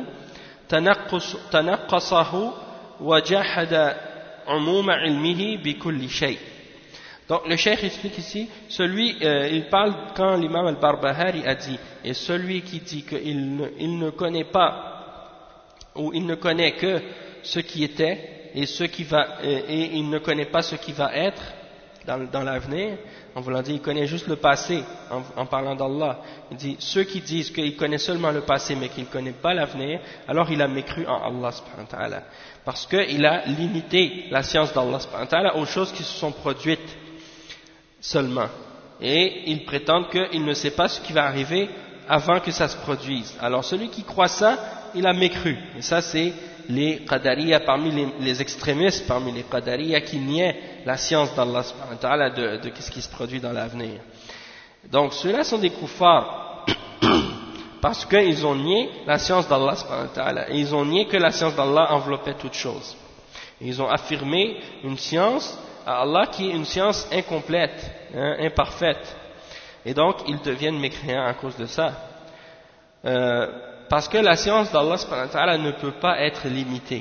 S1: تنقصه وجحد عموم علمه بكل شيء. Donc le cheikh explique ici, il parle quand l'imam al-Barbahari a dit, et celui qui dit qu'il ne connaît pas ou il ne connaît que ce qui était et il ne connaît pas ce qui va être dans l'avenir, en voulant dire il connaît juste le passé en parlant d'Allah. Il dit ceux qui disent qu'il connaît seulement le passé mais qu'il ne connaît pas l'avenir, alors il a mécru en Allah subhanahu wa ta'ala, parce qu'il a limité la science d'Allah subhanahu wa ta'ala aux choses qui se sont produites seulement, et il prétend qu'il ne sait pas ce qui va arriver avant que ça se produise. Alors celui qui croit ça, il a mécru, et ça c'est les Qadariya, parmi les extrémistes, parmi les Qadariya qui niaient la science d'Allah subhanahu wa ta'ala de ce qui se produit dans l'avenir. Donc ceux-là sont des kuffars parce qu'ils ont nié la science d'Allah subhanahu wa ta'ala et ils ont nié que la science d'Allah enveloppait toutes choses. Ils ont affirmé une science à Allah qui est une science incomplète, imparfaite. Et donc ils deviennent mécréants à cause de ça. Parce que la science d'Allah subhanahu wa ta'ala ne peut pas être limitée.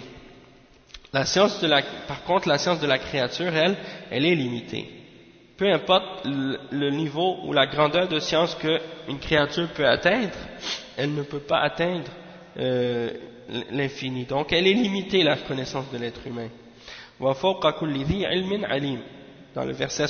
S1: Par contre, la science de la créature, elle est limitée. Peu importe le niveau ou la grandeur de science qu'une créature peut atteindre, elle ne peut pas atteindre l'infini. Donc elle est limitée, la connaissance de l'être humain. Dans le verset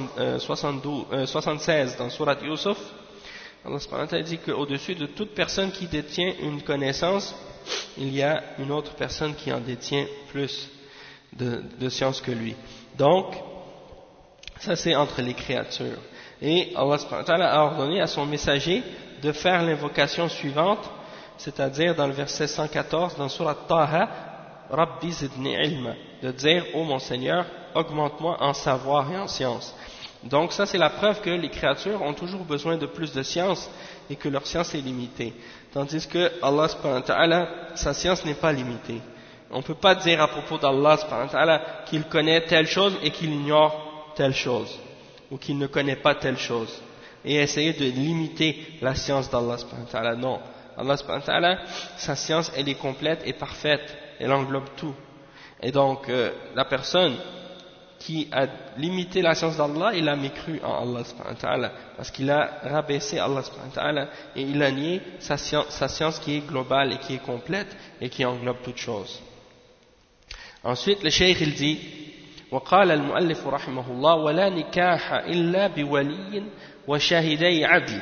S1: 76 dans Surat Yusuf, Allah subhanahu wa ta'ala dit qu'au-dessus de toute personne qui détient une connaissance, il y a une autre personne qui en détient plus de science que lui. Donc, ça c'est entre les créatures. Et Allah subhanahu wa ta'ala a ordonné à son messager de faire l'invocation suivante, c'est-à-dire dans le verset 114 dans Surat Taha, Rabbi zidni ilma, de dire ô mon Seigneur, augmente-moi en savoir et en science. Donc ça c'est la preuve que les créatures ont toujours besoin de plus de science et que leur science est limitée. Tandis que Allah subhanahu wa ta'ala, sa science n'est pas limitée. On ne peut pas dire à propos d'Allah subhanahu wa ta'ala qu'il connaît telle chose et qu'il ignore telle chose, ou qu'il ne connaît pas telle chose, et essayer de limiter la science d'Allah subhanahu wa ta'ala. Non, Allah subhanahu wa ta'ala, sa science elle est complète et parfaite, elle englobe tout. Et donc la personne qui a limité la science d'Allah, il a mécru en Allah subhanahu wa ta'ala, parce qu'il a rabaissé Allah subhanahu wa ta'ala, et il a nié sa science qui est globale et qui est complète, et qui englobe toutes choses. Ensuite, le cheikh il dit, وقال المؤلف رحمه الله ولا نكاح إلا بولي وشاهدي عدل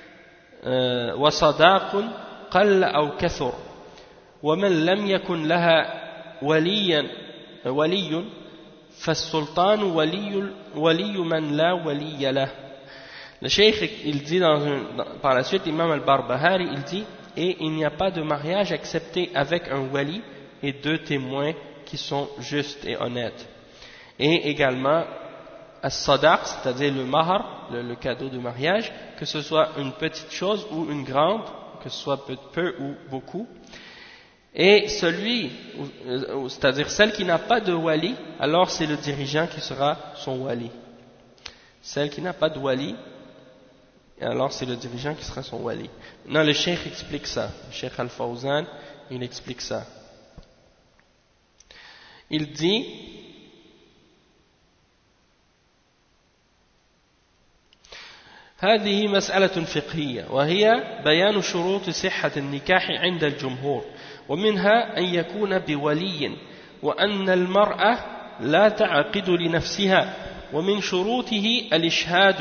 S1: وصداق قل أو كثر ومن لم يكن لها ولي فالسلطان ولي من لا ولي له. Le cheikh il dit par la suite, Imam al-Barbahari il dit, et il n'y a pas de mariage accepté avec un wali et deux témoins qui sont justes et honnêtes. Et également as-sadaq, c'est-à-dire le mahar, le cadeau de mariage, que ce soit une petite chose ou une grande, que ce soit peu ou beaucoup. Et c'est-à-dire celle qui n'a pas de wali, alors c'est le dirigeant qui sera son wali. Celle qui n'a pas de wali, alors c'est le dirigeant qui sera son wali. Non, le cheikh explique ça. Le cheikh Al-Fawzan, il explique ça. Il dit, هذه مسألة فقهية وهي بيان شروط صحة النكاح عند الجمهور ومنها أن يكون بولي وأن المرأة لا تعقد لنفسها ومن شروطه الإشهاد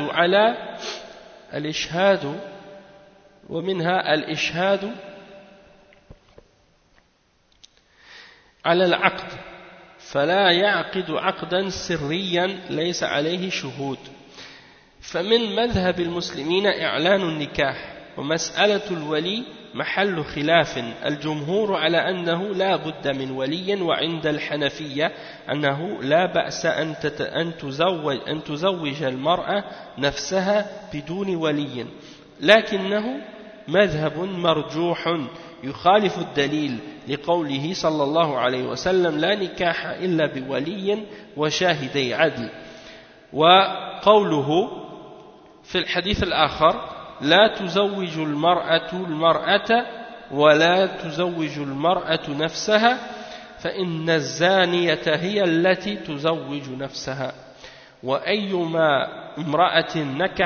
S1: على العقد فلا يعقد عقدا سريا ليس عليه شهود. فمن مذهب المسلمين إعلان النكاح ومسألة الولي محل خلاف. الجمهور على أنه لا بد من ولي وعند الحنفية أنه لا بأس أن تزوج المرأة نفسها بدون ولي، لكنه مذهب مرجوح يخالف الدليل لقوله صلى الله عليه وسلم لا نكاح إلا بولي وشاهدي عدل، وقوله في الحديث الآخر لا تزوج المرأة ولا تزوج المرأة نفسها فإن الزانية هي التي تزوج نفسها، وأيما امرأة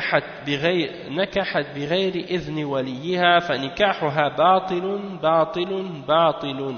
S1: نكحت بغير إذن وليها فنكاحها باطل باطل باطل.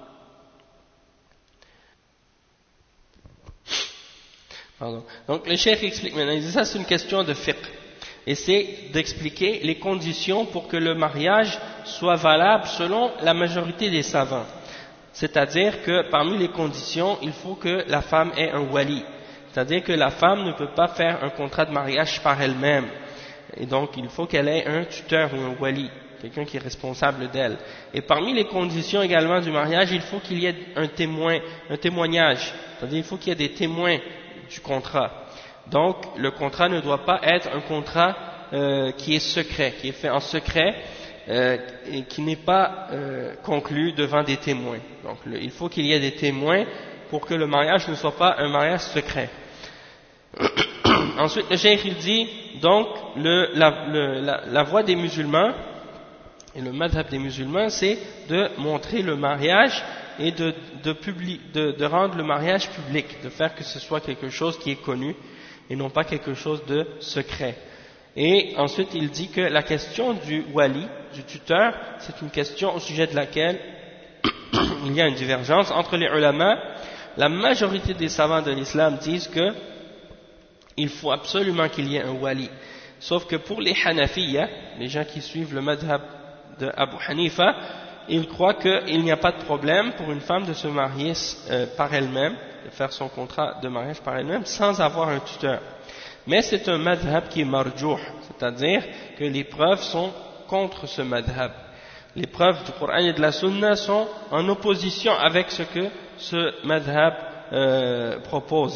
S1: Donc le cheikh explique maintenant, il dit ça c'est une question de fiqh. Et c'est d'expliquer les conditions pour que le mariage soit valable selon la majorité des savants. C'est-à-dire que parmi les conditions, il faut que la femme ait un wali. C'est-à-dire que la femme ne peut pas faire un contrat de mariage par elle-même. Et donc il faut qu'elle ait un tuteur ou un wali. quelqu'un qui est responsable d'elle. Et parmi les conditions également du mariage, il faut qu'il y ait un témoignage, c'est-à-dire il faut qu'il y ait des témoins du contrat. Donc le contrat ne doit pas être un contrat qui est secret, qui est fait en secret et qui n'est pas conclu devant des témoins. Donc il faut qu'il y ait des témoins pour que le mariage ne soit pas un mariage secret. Ensuite, le cheikh il dit donc la voie des musulmans et le madhab des musulmans, c'est de montrer le mariage et de rendre le mariage public, de faire que ce soit quelque chose qui est connu et non pas quelque chose de secret. Et ensuite, il dit que la question du wali, du tuteur, c'est une question au sujet de laquelle il y a une divergence entre les ulama. La majorité des savants de l'islam disent que il faut absolument qu'il y ait un wali. Sauf que pour les Hanafiyya, les gens qui suivent le madhab de Abu Hanifa, ils croient qu'il n'y a pas de problème pour une femme de se marier par elle-même, de faire son contrat de mariage par elle-même, sans avoir un tuteur. Mais c'est un madhab qui est marjouh, c'est-à-dire que les preuves sont contre ce madhab. Les preuves du Coran et de la Sunna sont en opposition avec ce que ce madhab propose,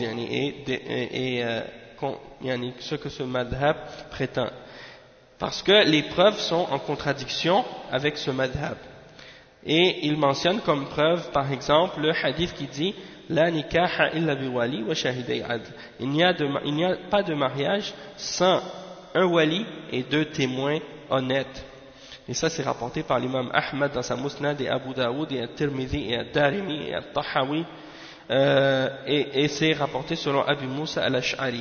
S1: ce que ce madhab prétend. Parce que les preuves sont en contradiction avec ce madhab. Et il mentionne comme preuve, par exemple, le hadith qui dit La nikaha illa biwali wa shahiday adl. Il n'y a pas de mariage sans un wali et 2 témoins honnêtes. Et ça, c'est rapporté par l'imam Ahmad dans sa Musnad et Abu Daoud et At-Tirmidhi et Ad-Darimi et At-Tahawi. Et c'est rapporté selon Abu Moussa al-Ash'ari.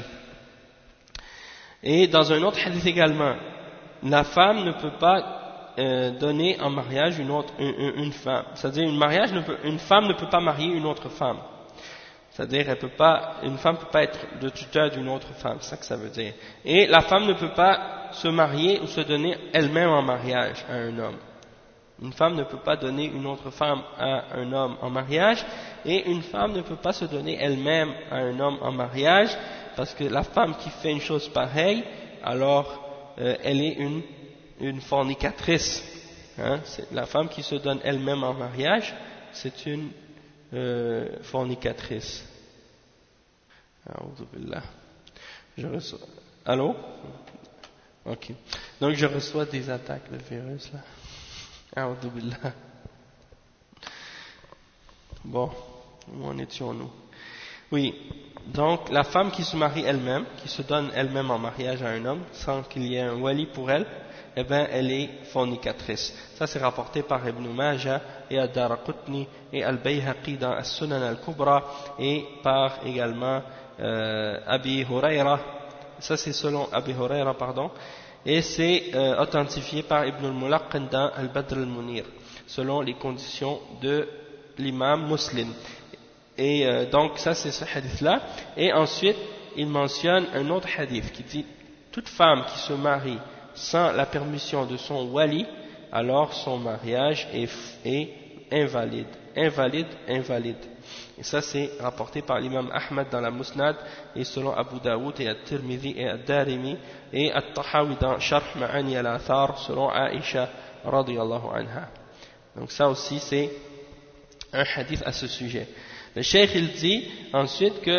S1: Et dans un autre hadith également, la femme ne peut pas donner en mariage une femme. C'est-à-dire une femme ne peut pas marier une autre femme. C'est-à-dire une femme ne peut pas être le tuteur d'une autre femme, c'est ça que ça veut dire. Et la femme ne peut pas se marier ou se donner elle-même en mariage à un homme. Une femme ne peut pas donner une autre femme à un homme en mariage, et une femme ne peut pas se donner elle-même à un homme en mariage, parce que la femme qui fait une chose pareille, alors elle est une fornicatrice. Hein? La femme qui se donne elle-même en mariage, c'est une fornicatrice. Je reçois. Allô? Ok. Donc je reçois des attaques de virus là. Bon, où en étions-nous? Oui, donc la femme qui se marie elle-même, qui se donne elle-même en mariage à un homme, sans qu'il y ait un wali pour elle, eh bien elle est fornicatrice. Ça c'est rapporté par Ibn Majah et Ad-Daraqutni et Al-Bayhaqi dans As-Sunan Al-Kubra et par également Abi Hurayra. Ça c'est selon Abi Hurayra, pardon. Et c'est authentifié par Ibn al-Mulaqqin dans Al-Badr al-Munir, selon les conditions de l'imam Muslim. Et donc ça c'est ce hadith-là. Et ensuite, il mentionne un autre hadith qui dit toute femme qui se marie sans la permission de son wali, alors son mariage est invalide. Invalide. Et ça c'est rapporté par l'imam Ahmad dans la Musnad et selon Abu Daoud et At-Tirmidhi et Ad-Darimi et At-Tahawi dans Sharh Ma'ani al-Athar selon Aisha radiyallahu anha. Donc ça aussi c'est un hadith à ce sujet. Le cheikh il dit ensuite que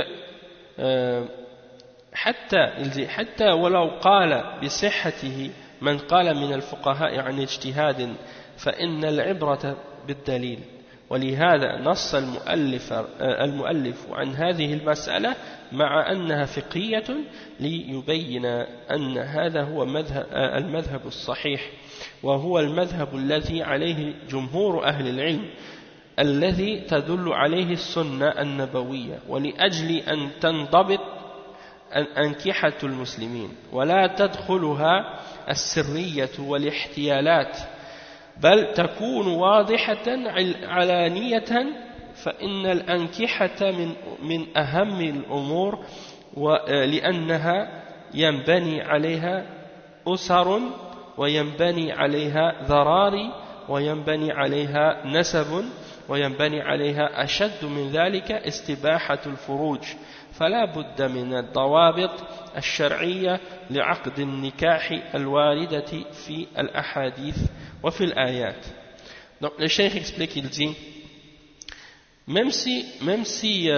S1: حتى ولو قال بصحته من قال من الفقهاء عن اجتهاد فإن العبرة بالدليل ولهذا نص المؤلف عن هذه المسألة مع أنها فقهية ليبين أن هذا هو المذهب الصحيح وهو المذهب الذي عليه جمهور أهل العلم الذي تدل عليه السنة النبوية ولأجل أن تنضبط أنكحة المسلمين ولا تدخلها السرية والاحتيالات بل تكون واضحة علانية فإن الأنكحة من أهم الأمور لأنها ينبني عليها أسر وينبني عليها ذراري وينبني عليها نسب وينبني عليها أشد من ذلك استباحة الفروج فلا بد من الضوابط الشرعية لعقد النكاح الواردة في الأحاديث وفي الآيات. Donc le cheikh explique, il dit, même si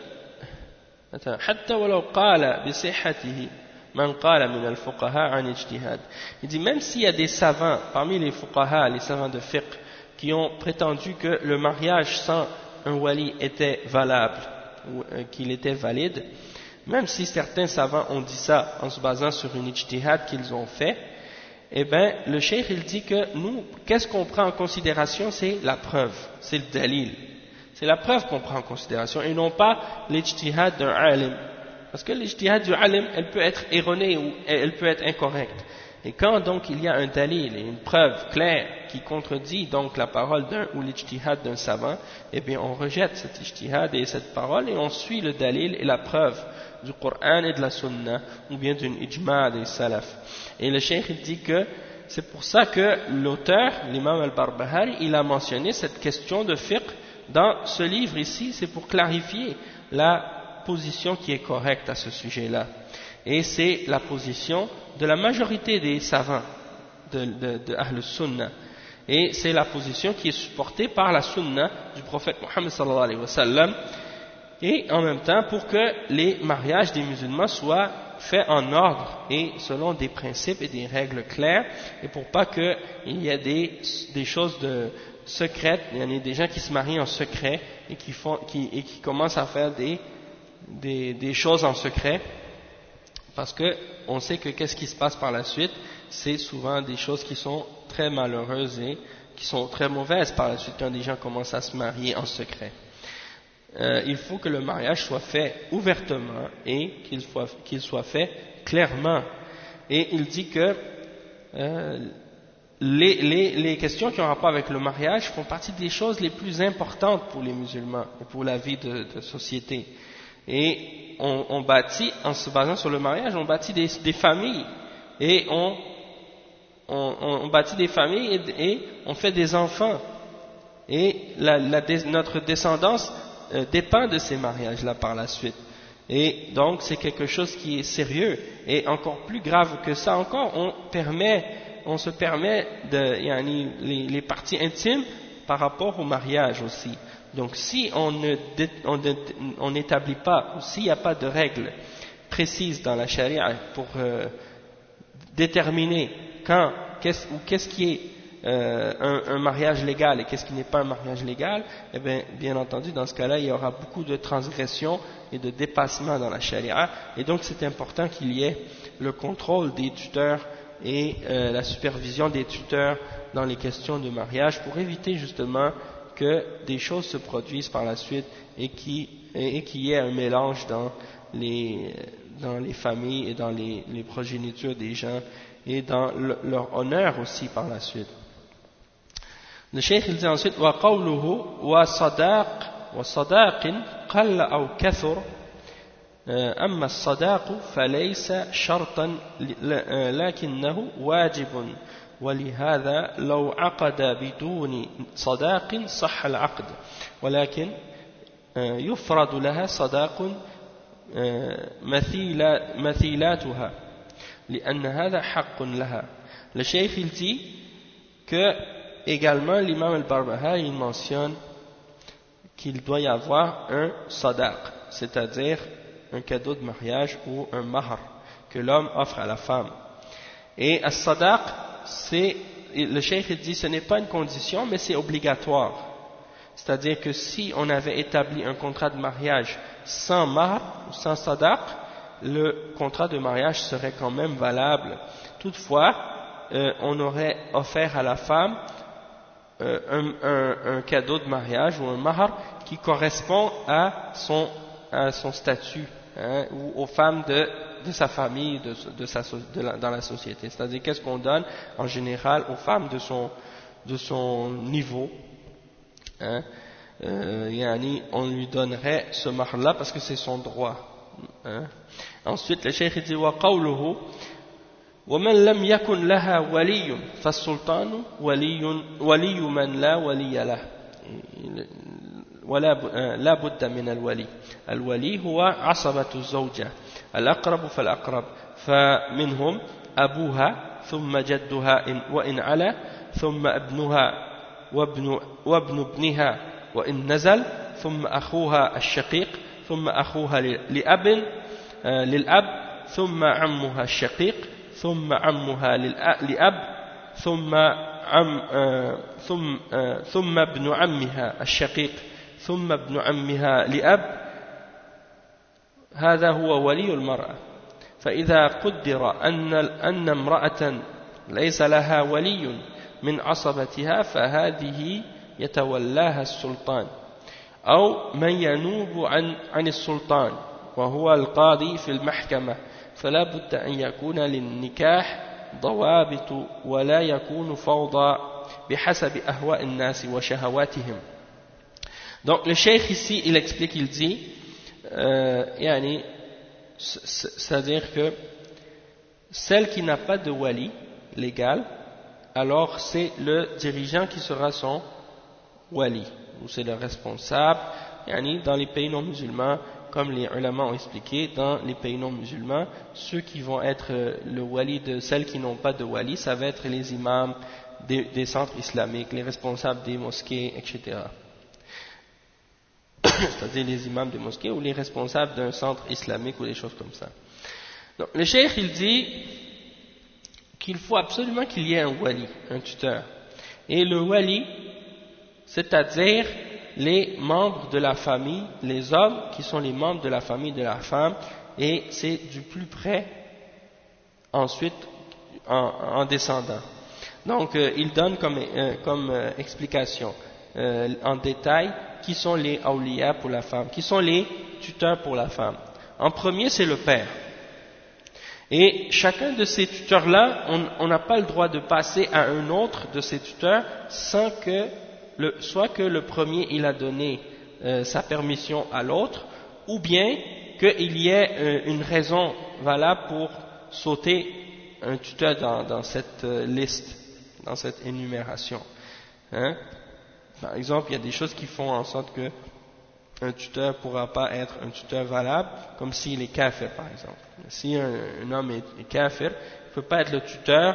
S1: حتى ولو قال بصحته من قال من الفقهاء عن اجتهاد. Il dit même s'il y a des savants parmi les fuqaha, les savants de fiqh, qui ont prétendu que le mariage sans un wali était valable ou qu'il était valide, même si certains savants ont dit ça en se basant sur une ijtihad qu'ils ont fait, eh bien le cheikh il dit que nous, qu'est-ce qu'on prend en considération? C'est la preuve, c'est le dalil. C'est la preuve qu'on prend en considération et non pas l'ijtihad d'un alim. Parce que l'ijtihad du alim, elle peut être erronée ou elle peut être incorrecte. Et quand donc il y a un dalil et une preuve claire qui contredit donc la parole d'un ou l'ijtihad d'un savant, eh bien on rejette cet ijtihad et cette parole et on suit le dalil et la preuve du Coran et de la Sunna ou bien d'une ijma' des salaf. Et le cheikh il dit que c'est pour ça que l'auteur, l'imam al-Barbahari, il a mentionné cette question de fiqh dans ce livre ici, c'est pour clarifier la position qui est correcte à ce sujet-là. Et c'est la position de la majorité des savants de Ahl Sunnah. Et c'est la position qui est supportée par la Sunna du prophète Mohammed sallallahu alayhi wa sallam. Et en même temps, pour que les mariages des musulmans soient faits en ordre et selon des principes et des règles claires, et pour pas qu'il y ait des choses secrètes, il y en a des gens qui se marient en secret et qui commencent à faire des choses en secret, parce que on sait que qu'est-ce qui se passe par la suite, c'est souvent des choses qui sont très malheureuses et qui sont très mauvaises par la suite quand des gens commencent à se marier en secret. Il faut que le mariage soit fait ouvertement et qu'il soit fait clairement. Et il dit que les questions qui ont rapport avec le mariage font partie des choses les plus importantes pour les musulmans et pour la vie de société. Et on bâtit, en se basant sur le mariage, on bâtit des familles et on bâtit des familles et on fait des enfants. Et notre descendance dépend de ces mariages-là par la suite. Et donc c'est quelque chose qui est sérieux. Et encore plus grave que ça encore, on se permet les parties intimes par rapport au mariage aussi. Donc si on n'établit pas, ou s'il n'y a pas de règles précises dans la charia pour déterminer qu'est-ce qui est un mariage légal et qu'est-ce qui n'est pas un mariage légal, eh bien entendu dans ce cas-là il y aura beaucoup de transgressions et de dépassements dans la charia, et donc c'est important qu'il y ait le contrôle des tuteurs et la supervision des tuteurs dans les questions de mariage pour éviter justement que des choses se produisent par la suite et qu'il y ait un mélange dans les familles et dans les progénitures des gens et dans leur honneur aussi par la suite. Le cheikh il dit ensuite وقوله وصداق قل أو كثر أما الصداق فليس شرطا لكنه واجب ولهذا لو عقد بدون صداق صح العقد ولكن يفرض لها صداق مثيلاتها لأن هذا حق لها. Le cheikh il dit que également l'imam al-Barbahari il mentionne qu'il doit y avoir un sadaq, c'est-à-dire un cadeau de mariage ou un mahr que l'homme offre à la femme. Et as-sadaq, le cheikh dit ce n'est pas une condition mais c'est obligatoire. C'est-à-dire que si on avait établi un contrat de mariage sans mahr ou sans sadaq, le contrat de mariage serait quand même valable. Toutefois, on aurait offert à la femme un cadeau de mariage ou un mahr qui correspond à son statut, ou aux femmes de sa famille, dans la société. C'est-à-dire qu'est-ce qu'on donne en général aux femmes de son niveau. On lui donnerait ce mahr-là parce que c'est son droit. Ensuite, le cheikh dit وقوله ومن لم يكن لها ولي فالسلطان ولي من لا ولي له لا بد من الولي هو عصبة الزوجة الأقرب فالأقرب فمنهم أبوها ثم جدها وإن علا ثم ابنها وابن ابنها وإن نزل ثم أخوها الشقيق ثم أخوها للأب ثم عمها الشقيق ثم عمها لأب ثم ابن عمها الشقيق ثم ابن عمها لأب. هذا هو ولي المرأة. فإذا قدر أن امرأة ليس لها ولي من عصبتها فهذه يتولاها السلطان أو من ينوب عن السلطان وهو القاضي في المحكمة، فلا بد أن يكون للنكاح ضوابط ولا يكون فوضى بحسب أهواء الناس وشهواتهم. Donc le cheikh ici il explique, il dit c'est-à-dire que celle qui n'a pas de wali légal, alors c'est le dirigeant qui sera son wali, ou c'est le responsable. Dans les pays non musulmans, comme les ulama ont expliqué, dans les pays non musulmans, ceux qui vont être le wali de celles qui n'ont pas de wali, ça va être les imams des centres islamiques, les responsables des mosquées, etc. C'est-à-dire les imams des mosquées ou les responsables d'un centre islamique ou des choses comme ça. Donc, le cheikh il dit qu'il faut absolument qu'il y ait un wali, un tuteur. Et le wali, c'est-à-dire les membres de la famille, les hommes qui sont les membres de la famille de la femme, et c'est du plus près ensuite en descendant. Donc il donne comme explication en détail qui sont les awliya pour la femme, qui sont les tuteurs pour la femme. En premier, c'est le père. Et chacun de ces tuteurs-là, on n'a pas le droit de passer à un autre de ces tuteurs sans que soit que le premier il a donné sa permission à l'autre, ou bien qu'il y ait une raison valable pour sauter un tuteur dans cette liste, dans cette énumération. Par exemple, il y a des choses qui font en sorte que un tuteur ne pourra pas être un tuteur valable, comme s'il est kafir par exemple. Si un homme est kafir, il ne peut pas être le tuteur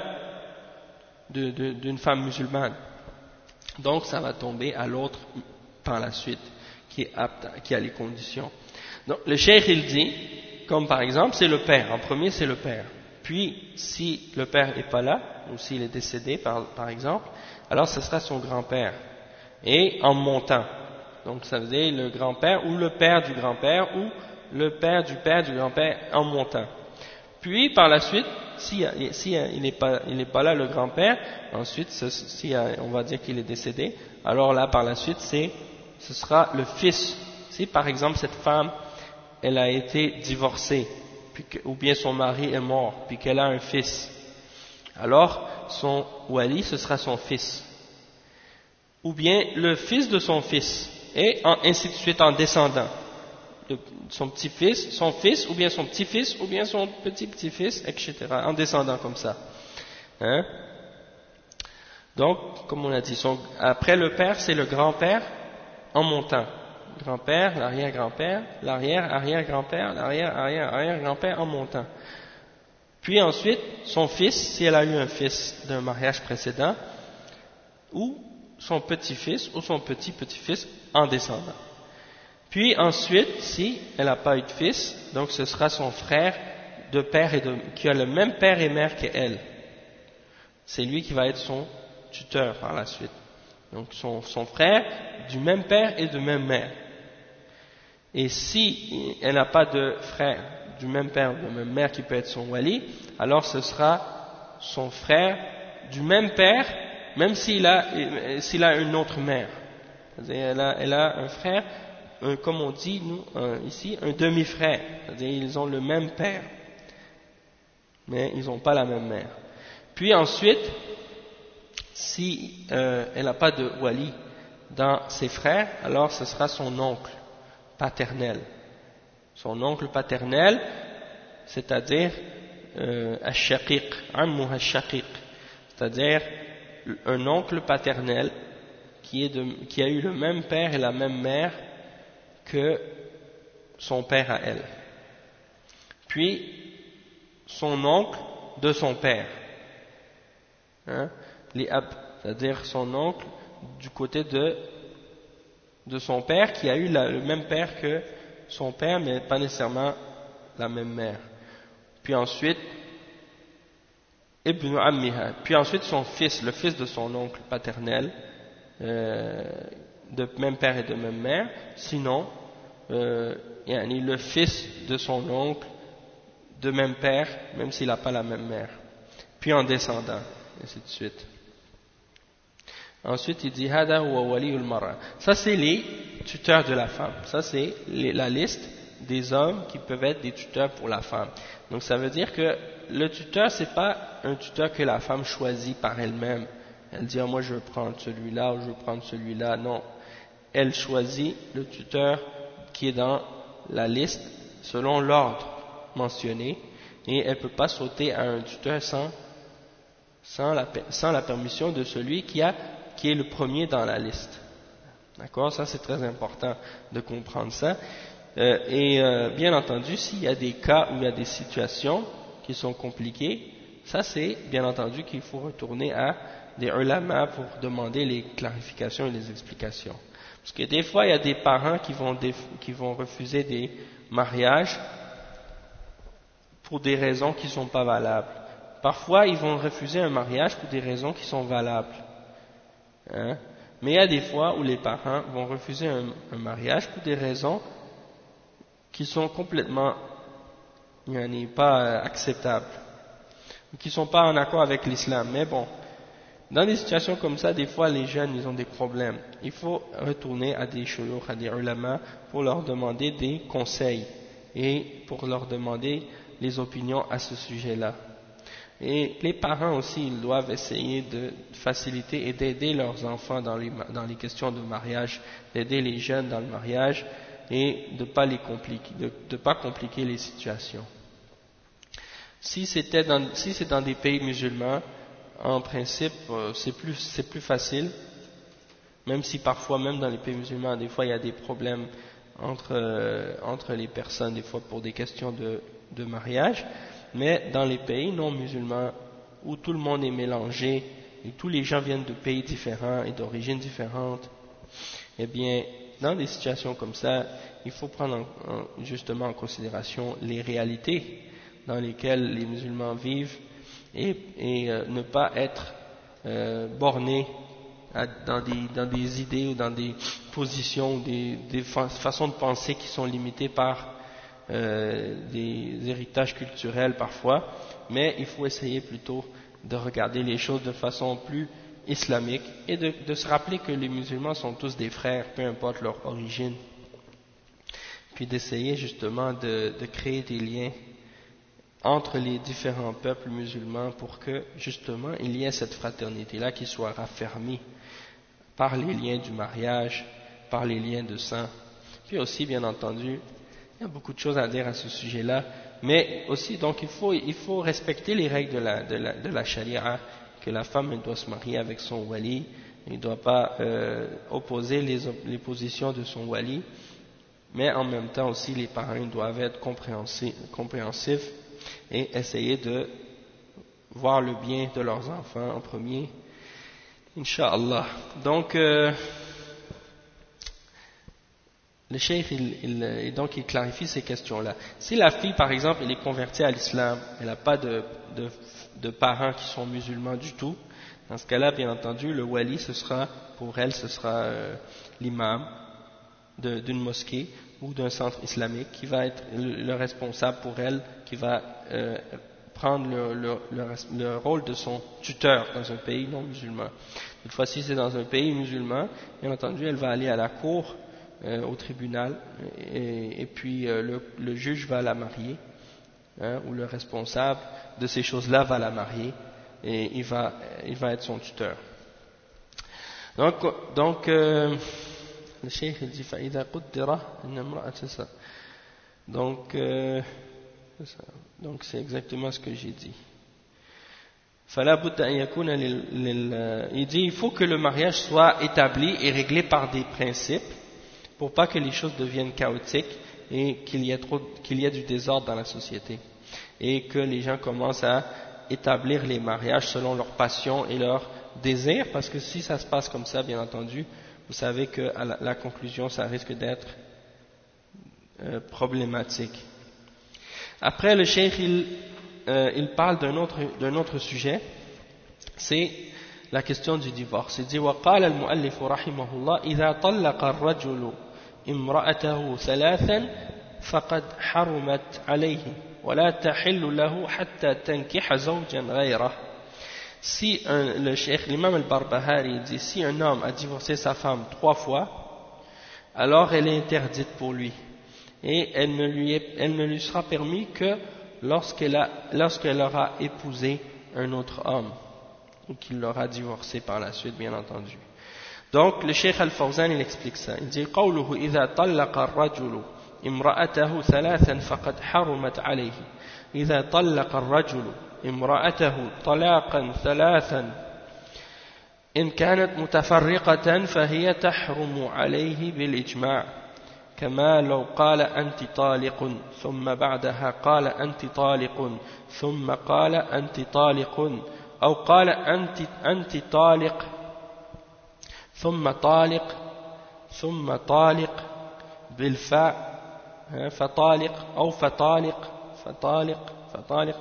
S1: d'une femme musulmane. Donc ça va tomber à l'autre par la suite, qui est apte, qui a les conditions. Donc le cheikh il dit, comme par exemple c'est le père, en premier c'est le père. Puis si le père n'est pas là, ou s'il est décédé par exemple, alors ce sera son grand-père. Et en montant, donc ça veut dire le grand-père ou le père du grand-père ou le père du grand-père en montant. Puis par la suite, si il n'est pas là le grand-père, ensuite si on va dire qu'il est décédé, alors là par la suite ce sera le fils. Si par exemple cette femme elle a été divorcée ou bien son mari est mort puis qu'elle a un fils, alors son wali ce sera son fils. Ou bien le fils de son fils, et ainsi de suite en descendant. Son petit-fils, son fils, ou bien son petit-fils, ou bien son petit-petit-fils, etc. En descendant comme ça. Donc, comme on a dit, après le père, c'est le grand-père en montant. Grand-père, l'arrière-grand-père, l'arrière-arrière-grand-père, l'arrière-arrière-arrière-grand-père en montant. Puis ensuite, son fils, si elle a eu un fils d'un mariage précédent, ou son petit-fils ou son petit-petit-fils en descendant. Puis ensuite, si elle n'a pas eu de fils, donc ce sera son frère de père qui a le même père et mère qu'elle. C'est lui qui va être son tuteur par la suite. Donc son frère du même père et de même mère. Et si elle n'a pas de frère du même père ou de même mère qui peut être son wali, alors ce sera son frère du même père, même s'il a une autre mère. C'est-à-dire elle a un frère, comme on dit nous ici, un demi-frère. C'est-à-dire ils ont le même père, mais ils n'ont pas la même mère. Puis ensuite, si elle n'a pas de wali dans ses frères, alors ce sera son oncle paternel. Son oncle paternel, c'est-à-dire Ash-Shaqiq, Ammu Ash-Shaqiq, c'est-à-dire un oncle paternel qui a eu le même père et la même mère que son père à elle. Puis son oncle de son père. hein, les ab, c'est-à-dire son oncle du côté de son père, qui a eu le même père que son père, mais pas nécessairement la même mère. Puis ensuite, ibn ammiha, puis ensuite son fils, le fils de son oncle paternel, de même père et de même mère, sinon, le fils de son oncle, de même père, même s'il n'a pas la même mère, puis en descendant, et ainsi de suite. Ensuite, il dit Hada huwa waliyul mar'a. Ça, c'est les tuteurs de la femme. Ça, c'est la liste des hommes qui peuvent être des tuteurs pour la femme. Donc, ça veut dire que le tuteur, c'est pas un tuteur que la femme choisit par elle-même. Elle dit, moi, je veux prendre celui-là ou je veux prendre celui-là. Non. Elle choisit le tuteur qui est dans la liste selon l'ordre mentionné et elle ne peut pas sauter à un tuteur sans la permission de celui qui est le premier dans la liste. D'accord? Ça, c'est très important de comprendre ça. Bien entendu, s'il y a des cas où il y a des situations qui sont compliquées, ça, c'est bien entendu qu'il faut retourner à des ulama pour demander les clarifications et les explications. Parce que des fois, il y a des parents qui vont refuser des mariages pour des raisons qui ne sont pas valables. Parfois, ils vont refuser un mariage pour des raisons qui sont valables. Hein? Mais il y a des fois où les parents vont refuser un mariage pour des raisons qui sont complètement pas acceptables, qui ne sont pas en accord avec l'islam. Mais bon, dans des situations comme ça, des fois les jeunes ils ont des problèmes. Il faut retourner à des shuyukh, à des ulama pour leur demander des conseils et pour leur demander les opinions à ce sujet-là. Et les parents aussi, ils doivent essayer de faciliter et d'aider leurs enfants dans les questions de mariage, d'aider les jeunes dans le mariage et de ne pas compliquer les situations. Si c'est dans des pays musulmans, en principe, c'est plus facile, même si parfois, même dans les pays musulmans, des fois il y a des problèmes entre les personnes, des fois pour des questions de mariage. Mais dans les pays non musulmans, où tout le monde est mélangé, et tous les gens viennent de pays différents et d'origines différentes, eh bien, dans des situations comme ça, il faut prendre justement en considération les réalités dans lesquelles les musulmans vivent et ne pas être borné dans des idées ou dans des positions, des façons de penser qui sont limitées par des héritages culturels parfois, mais il faut essayer plutôt de regarder les choses de façon plus islamique et de se rappeler que les musulmans sont tous des frères, peu importe leur origine, puis d'essayer justement de créer des liens entre les différents peuples musulmans pour que justement il y ait cette fraternité-là qui soit raffermie par les liens du mariage, par les liens de sang. Puis aussi, bien entendu, il y a beaucoup de choses à dire à ce sujet-là, mais aussi, donc, il faut respecter les règles de la charia, que la femme elle doit se marier avec son wali, il ne doit pas opposer les positions de son wali, mais en même temps aussi, les parents doivent être compréhensifs et essayer de voir le bien de leurs enfants en premier, Inch'Allah. Donc, le cheikh, il clarifie ces questions-là. Si la fille, par exemple, elle est convertie à l'islam, elle n'a pas de parents qui sont musulmans du tout, dans ce cas-là, bien entendu, le wali, pour elle, ce sera l'imam d'une mosquée ou d'un centre islamique qui va être le responsable pour elle, qui va prendre le rôle de son tuteur dans un pays non musulman. Toutefois, si c'est dans un pays musulman, bien entendu, elle va aller à la cour, au tribunal, et puis le juge va la marier, ou le responsable de ces choses-là va la marier, et il va être son tuteur. Donc le cheikh il dit فإذا قدر أن امرأة ça. Donc c'est exactement ce que j'ai dit. Il dit il faut que le mariage soit établi et réglé par des principes pour pas que les choses deviennent chaotiques et qu'il y ait du désordre dans la société et que les gens commencent à établir les mariages selon leur passion et leur désir, parce que si ça se passe comme ça, bien entendu, vous savez que à la conclusion, ça risque d'être problématique. Après, le cheikh, il parle d'un autre sujet, c'est la question du divorce. Il dit وقال المؤلف رحمه الله إذا طلق الرجل امرأته ثلاثا فقد حرمت عليه ولا تحل له حتى تنكح زوجا غيره. Si le cheikh, l'imam al-Barbahari dit si un homme a divorcé sa femme 3 fois, alors elle est interdite pour lui et elle ne lui sera permis que lorsqu'elle aura épousé un autre homme ou qu'il l'aura divorcé par la suite, bien entendu. Donc le cheikh al-Fawzan il explique ça, il dit قوله إذا طلق الرجل امرأته ثلاثا فقد حرمت عليه. إذا طلق الرجل امرأته طلاقا ثلاثا إن كانت متفرقة فهي تحرم عليه بالإجماع، كما لو قال أنت طالق ثم بعدها قال أنت طالق ثم قال أنت طالق، أو قال أنت طالق ثم طالق ثم طالق بالفاء فطالق أو فطالق فطالق فطالق،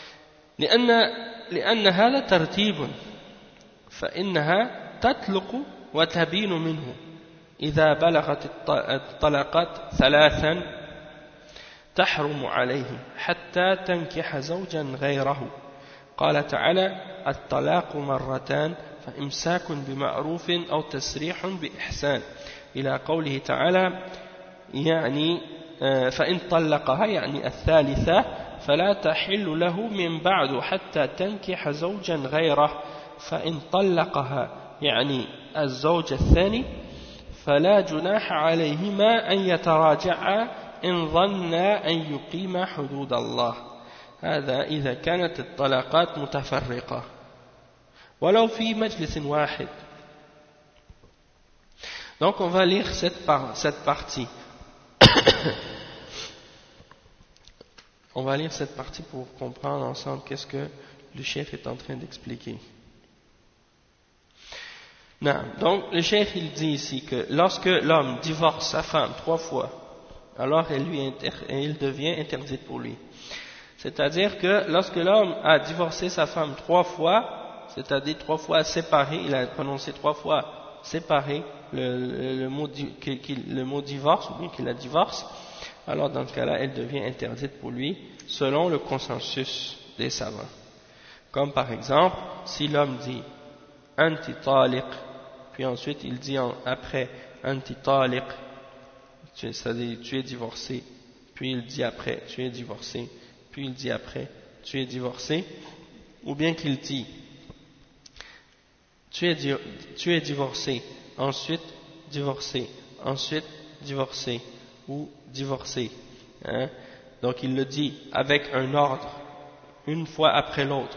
S1: لأن هذا ترتيب، فإنها تطلق وتبين منه إذا بلغت الطلقات ثلاثا تحرم عليه حتى تنكح زوجا غيره. قال تعالى الطلاق مرتان فإمساك بمعروف أو تسريح بإحسان، إلى قوله تعالى يعني فإن طلقها يعني الثالثة فلا تحل له من بعد حتى تنكح زوجا غيره، فإن طلقها يعني الزوج الثاني فلا جناح عليهما أن يتراجعا إن ظنا أن يقيما حدود الله. هذا إذا كانت الطلاقات متفرقة ولو في مجلس واحد. Donc on va lire cette partie. On va lire cette partie pour comprendre ensemble qu'est-ce que le cheikh est en train d'expliquer. Donc le cheikh il dit ici que lorsque l'homme divorce sa femme 3 fois, alors elle devient interdite pour lui. C'est-à-dire que lorsque l'homme a divorcé sa femme 3 fois, c'est-à-dire 3 fois séparé, il a prononcé 3 fois séparé le mot divorce, ou bien qu'il la divorce, alors dans ce cas-là, elle devient interdite pour lui, selon le consensus des savants. Comme par exemple, si l'homme dit « anti taliq », puis ensuite il dit après « anti taliq », c'est-à-dire « tu es divorcé », puis il dit après « tu es divorcé », puis il dit après « tu es divorcé », ou bien qu'il dit « tu es divorcé », ensuite divorcé, ensuite divorcé, ou divorcé. Donc il le dit avec un ordre, une fois après l'autre,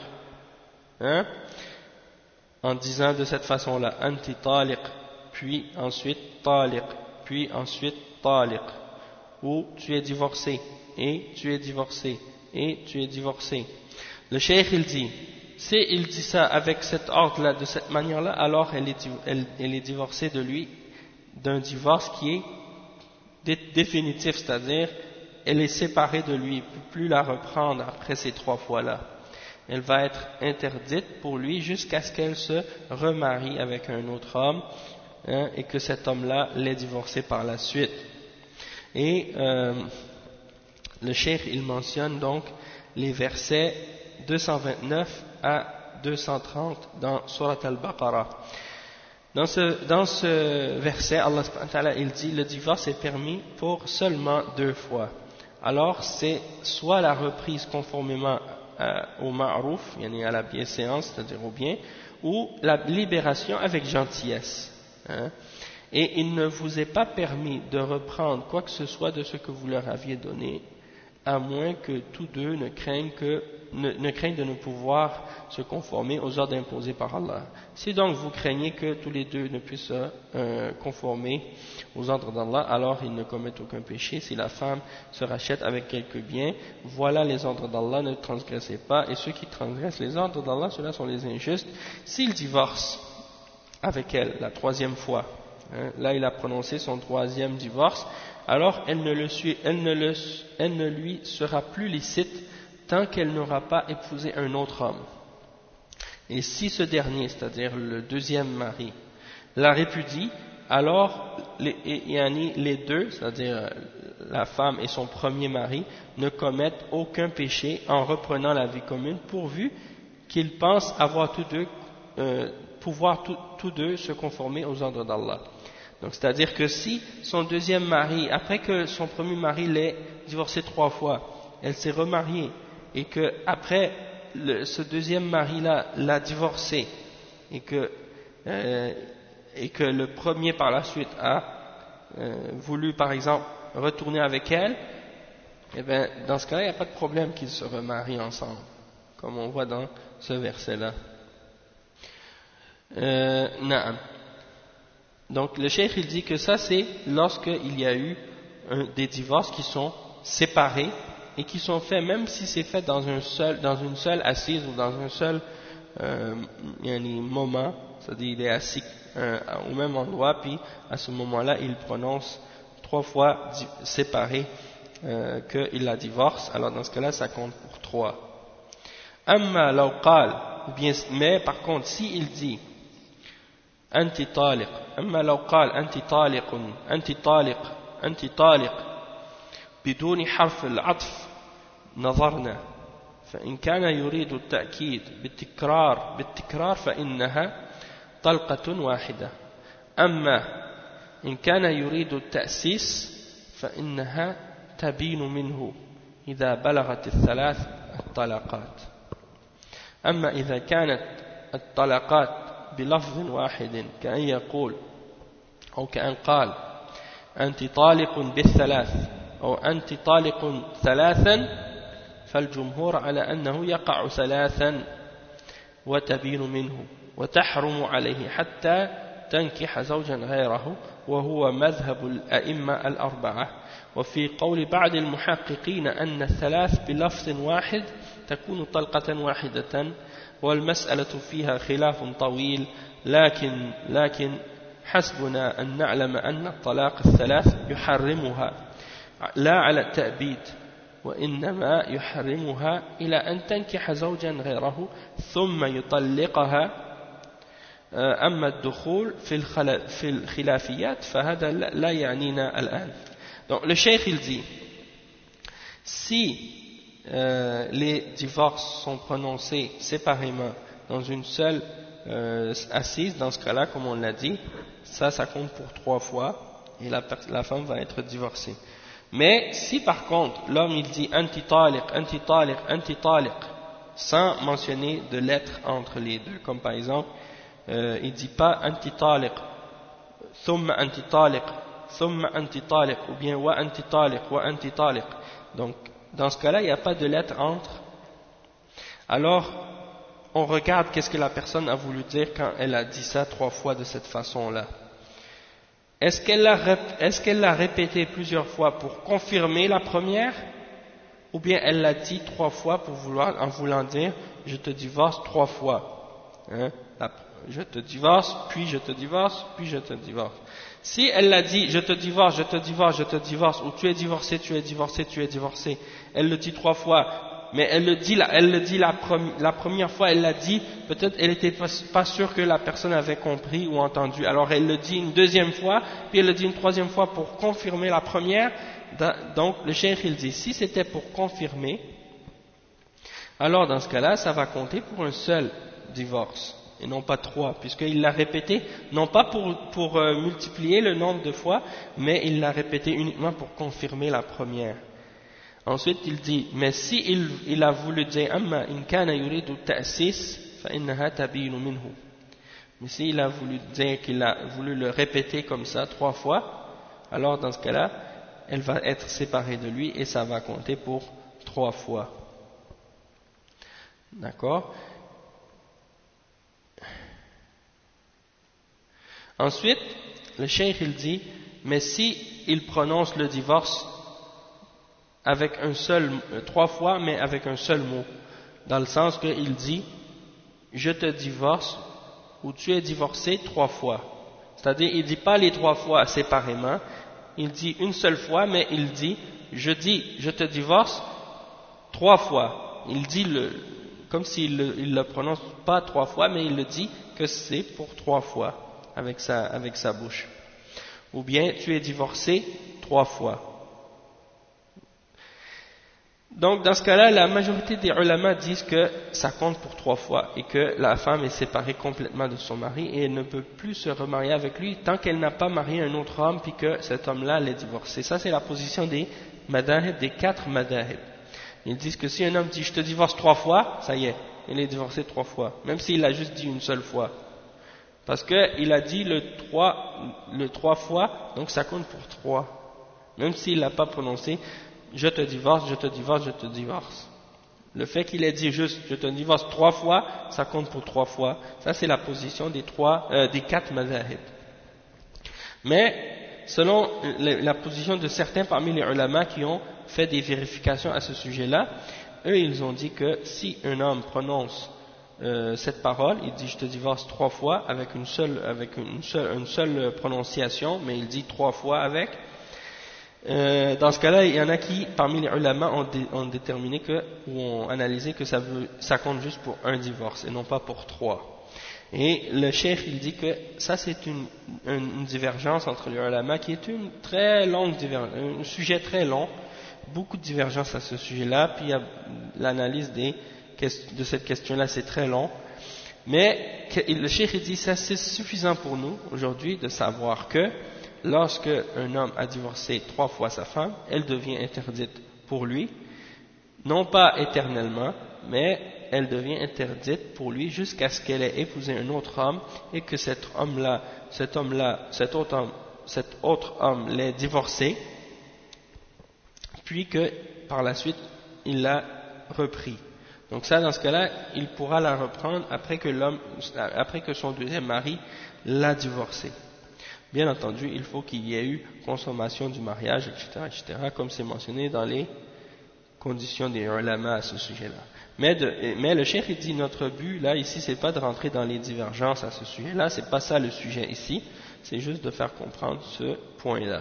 S1: en disant de cette façon-là, anti taliq, puis ensuite taliq, puis ensuite taliq, ou tu es divorcé, et tu es divorcé, et tu es divorcé. Le cheikh il dit, si il dit ça avec cet ordre-là, de cette manière-là, alors elle est divorcée de lui d'un divorce qui est définitif, c'est-à-dire elle est séparée de lui, il ne peut plus la reprendre après ces 3 fois-là. Elle va être interdite pour lui jusqu'à ce qu'elle se remarie avec un autre homme, et que cet homme-là l'ait divorcée par la suite. Et le cheikh il mentionne donc les versets 229 à 230 dans Surat al-Baqarah. Dans ce verset, Allah subhanahu wa ta'ala, il dit le divorce est permis pour seulement 2 fois. Alors c'est soit la reprise conformément au ma'rouf, yani à la bienséance, c'est-à-dire au bien, ou la libération avec gentillesse. Et il ne vous est pas permis de reprendre quoi que ce soit de ce que vous leur aviez donné, à moins que tous deux ne craignent que ne craignent de ne pouvoir se conformer aux ordres imposés par Allah. Si donc vous craignez que tous les deux ne puissent se conformer aux ordres d'Allah, alors ils ne commettent aucun péché. Si la femme se rachète avec quelques biens, voilà les ordres d'Allah, ne transgressez pas. Et ceux qui transgressent les ordres d'Allah, ceux-là sont les injustes. S'il divorce avec elle la troisième fois, là il a prononcé son troisième divorce, alors elle ne lui sera plus licite tant qu'elle n'aura pas épousé un autre homme. Et si ce dernier, c'est-à-dire le deuxième mari, la répudie, alors les deux, c'est-à-dire la femme et son premier mari, ne commettent aucun péché en reprenant la vie commune, pourvu qu'ils pensent avoir pouvoir tous deux se conformer aux ordres d'Allah. Donc c'est-à-dire que si son deuxième mari, après que son premier mari l'ait divorcé 3 fois, elle s'est remariée, et que après ce deuxième mari-là l'a divorcée, et que le premier par la suite a voulu par exemple retourner avec elle, et bien dans ce cas-là il n'y a pas de problème qu'ils se remarient ensemble, comme on voit dans ce verset-là. Naam. Donc le cheikh il dit que ça c'est lorsqu'il y a eu des divorces qui sont séparés et qui sont faits, même si c'est fait dans une seule assise ou dans un seul moment, c'est-à-dire il est assis au même endroit, puis à ce moment-là il prononce 3 fois séparé qu'il la divorce, alors dans ce cas-là ça compte pour 3. Amma law qal, mais par contre si il dit أنت طالق أما لو قال أنت طالق بدون حرف العطف نظرنا فإن كان يريد التأكيد بالتكرار فإنها طلقة واحدة أما إن كان يريد التأسيس فإنها تبين منه إذا بلغت 3 الطلاقات أما إذا كانت الطلاقات بلفظ واحد كأن يقول أو كأن قال أنت طالق ب3 أو أنت طالق 3 فالجمهور على أنه يقع 3 وتبين منه وتحرم عليه حتى تنكح زوجا غيره وهو مذهب الأئمة 4. وفي قول بعض المحققين أن 3 بلفظ واحد تكون طلقة واحدة والمسألة فيها خلاف طويل لكن حسبنا أن نعلم أن الطلاق 3 يحرمها لا على التأبيد وإنما يحرمها إلى أن تنكح زوجا غيره ثم يطلقها أما الدخول في الخلافيات فهذا لا يعنينا الآن. Donc le cheikh il dit si les divorces sont prononcés séparément dans une seule assise, dans ce cas-là, comme on l'a dit, ça compte pour 3 fois et la femme va être divorcée. Mais si par contre l'homme il dit anti taliq sans mentionner de lettres entre les deux, comme par exemple il dit pas anti taliq thumma anti taliq ou bien wa anti taliq, donc dans ce cas-là il n'y a pas de lettres entre, alors on regarde qu'est-ce que la personne a voulu dire quand elle a dit ça 3 fois de cette façon-là. Est-ce qu'elle l'a répété plusieurs fois pour confirmer la première, ou bien elle l'a dit 3 fois en voulant dire je te divorce 3 fois, je te divorce, puis je te divorce, puis je te divorce. Si elle l'a dit je te divorce, ou tu es divorcé, elle le dit 3 fois, mais elle le dit la première fois, elle l'a dit, peut-être elle n'était pas sûre que la personne avait compris ou entendu, alors elle le dit une deuxième fois, puis elle le dit une troisième fois pour confirmer la première. Donc le cheikh il dit, si c'était pour confirmer, alors dans ce cas-là, ça va compter pour un seul divorce, et non pas 3, puisqu'il l'a répété, non pas pour multiplier le nombre de fois, mais il l'a répété uniquement pour confirmer la première. Ensuite il dit, mais si il a voulu dire amma in kana yuridu ta'sis fa innaha tabinu minhu, mais si il a voulu dire qu'il a voulu le répéter comme ça 3 fois, alors dans ce cas-là elle va être séparée de lui et ça va compter pour 3 fois. D'accord. Ensuite, le cheikh il dit, mais si il prononce le divorce avec un seul, 3 fois, mais avec un seul mot, dans le sens qu'il dit, je te divorce, ou tu es divorcé 3 fois. C'est-à-dire, il ne dit pas les 3 fois séparément, il dit une seule fois, mais il dit, je te divorce 3 fois. Il dit comme s'il ne le prononce pas 3 fois, mais il le dit que c'est pour 3 fois. Avec sa bouche. Ou bien tu es divorcé 3 fois. Donc dans ce cas-là, la majorité des ulama disent que ça compte pour 3 fois et que la femme est séparée complètement de son mari et elle ne peut plus se remarier avec lui tant qu'elle n'a pas marié un autre homme puis que cet homme-là l'est divorcé. Ça c'est la position des madahib, des 4 madahib. Ils disent que si un homme dit je te divorce 3 fois, ça y est, il est divorcé 3 fois, même s'il l'a juste dit une seule fois. Parce qu'il a dit le 3 fois, donc ça compte pour 3. Même s'il ne l'a pas prononcé, je te divorce, je te divorce, je te divorce. Le fait qu'il ait dit juste je te divorce 3 fois, ça compte pour 3 fois. Ça c'est la position des 4 mazahib. Mais selon la position de certains parmi les ulama qui ont fait des vérifications à ce sujet-là, eux ils ont dit que si un homme prononce cette parole, il dit je te divorce 3 fois avec une seule prononciation, mais il dit 3 fois avec. Dans ce cas-là, il y en a qui, parmi les ulama, ont déterminé ou ont analysé que ça compte juste pour un divorce et non pas pour 3. Et le cheikh, il dit que ça c'est une divergence entre les ulama qui est une très longue divergence, un sujet très long, beaucoup de divergences à ce sujet-là, puis il y a l'analyse de cette question-là, c'est très long, mais le cheikh dit ça c'est suffisant pour nous aujourd'hui de savoir que lorsque un homme a divorcé 3 fois sa femme, elle devient interdite pour lui, non pas éternellement, mais elle devient interdite pour lui jusqu'à ce qu'elle ait épousé un autre homme et que cet autre homme l'ait divorcé, puis que par la suite il l'a repris. Donc ça, dans ce cas-là, il pourra la reprendre après que son deuxième mari l'a divorcé. Bien entendu, il faut qu'il y ait eu consommation du mariage, etc., comme c'est mentionné dans les conditions des ulama à ce sujet-là. Mais le cheikh dit notre but là ici, c'est pas de rentrer dans les divergences à ce sujet-là, c'est pas ça le sujet ici, c'est juste de faire comprendre ce point-là.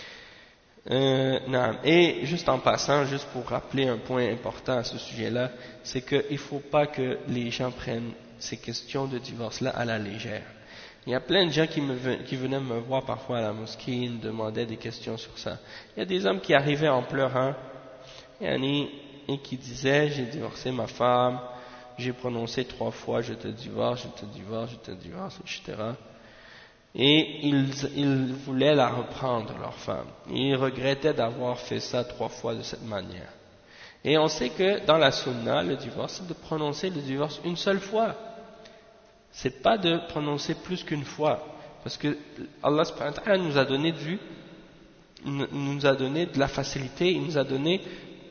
S1: Et juste en passant, juste pour rappeler un point important à ce sujet-là, c'est qu'il ne faut pas que les gens prennent ces questions de divorce-là à la légère. Il y a plein de gens qui venaient me voir parfois à la mosquée, ils me demandaient des questions sur ça. Il y a des hommes qui arrivaient en pleurant et qui disaient j'ai divorcé ma femme, j'ai prononcé 3 fois je te divorce, je te divorce, je te divorce, etc. Et ils voulaient la reprendre, leur femme. Ils regrettaient d'avoir fait ça 3 fois de cette manière. Et on sait que dans la sunna, le divorce, c'est de prononcer le divorce une seule fois. C'est pas de prononcer plus qu'une fois. Parce que Allah subhanahu wa ta'ala nous a donné de la facilité, il nous a donné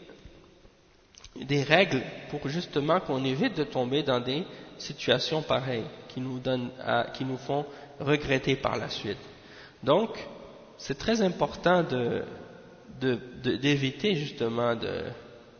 S1: des règles pour justement qu'on évite de tomber dans des situations pareilles qui nous font regretter par la suite. Donc, c'est très important d'éviter justement de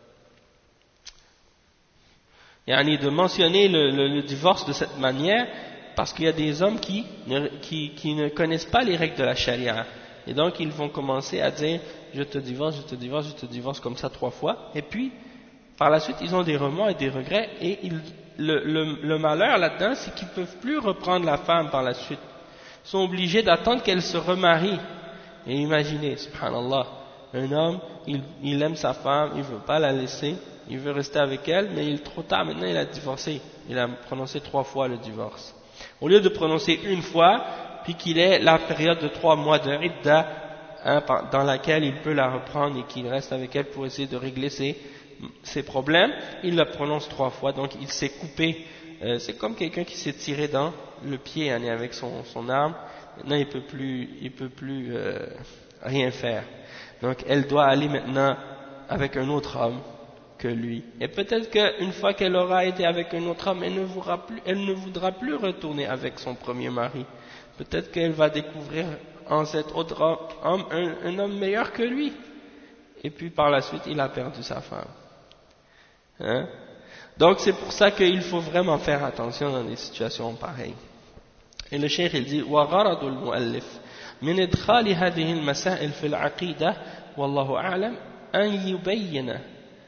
S1: mentionner le divorce de cette manière, parce qu'il y a des hommes qui ne connaissent pas les règles de la charia, et donc ils vont commencer à dire je te divorce, je te divorce, je te divorce comme ça 3 fois, et puis par la suite ils ont des remords et des regrets, et le malheur là-dedans c'est qu'ils ne peuvent plus reprendre la femme par la suite, ils sont obligés d'attendre qu'elle se remarie. Et imaginez, subhanallah, un homme il aime sa femme, il ne veut pas la laisser, il veut rester avec elle, mais il est trop tard, maintenant il a divorcé, il a prononcé 3 fois le divorce. Au lieu de prononcer une fois, puis qu'il ait la période de 3 mois de idda, dans laquelle il peut la reprendre et qu'il reste avec elle pour essayer de régler ses problèmes, il la prononce 3 fois, donc il s'est coupé, c'est comme quelqu'un qui s'est tiré dans le pied avec son arme, maintenant il peut plus rien faire. Donc elle doit aller maintenant avec un autre homme, que lui. Et peut-être qu'une fois qu'elle aura été avec un autre homme, elle ne voudra plus retourner avec son premier mari. Peut-être qu'elle va découvrir en cet autre homme un homme meilleur que lui. Et puis par la suite, il a perdu sa femme. Hein? Donc c'est pour ça qu'il faut vraiment faire attention dans des situations pareilles. Et le cheikh il dit وغرض المؤلف من إدخال هذه المسائل في العقيدة والله أعلم أن يبين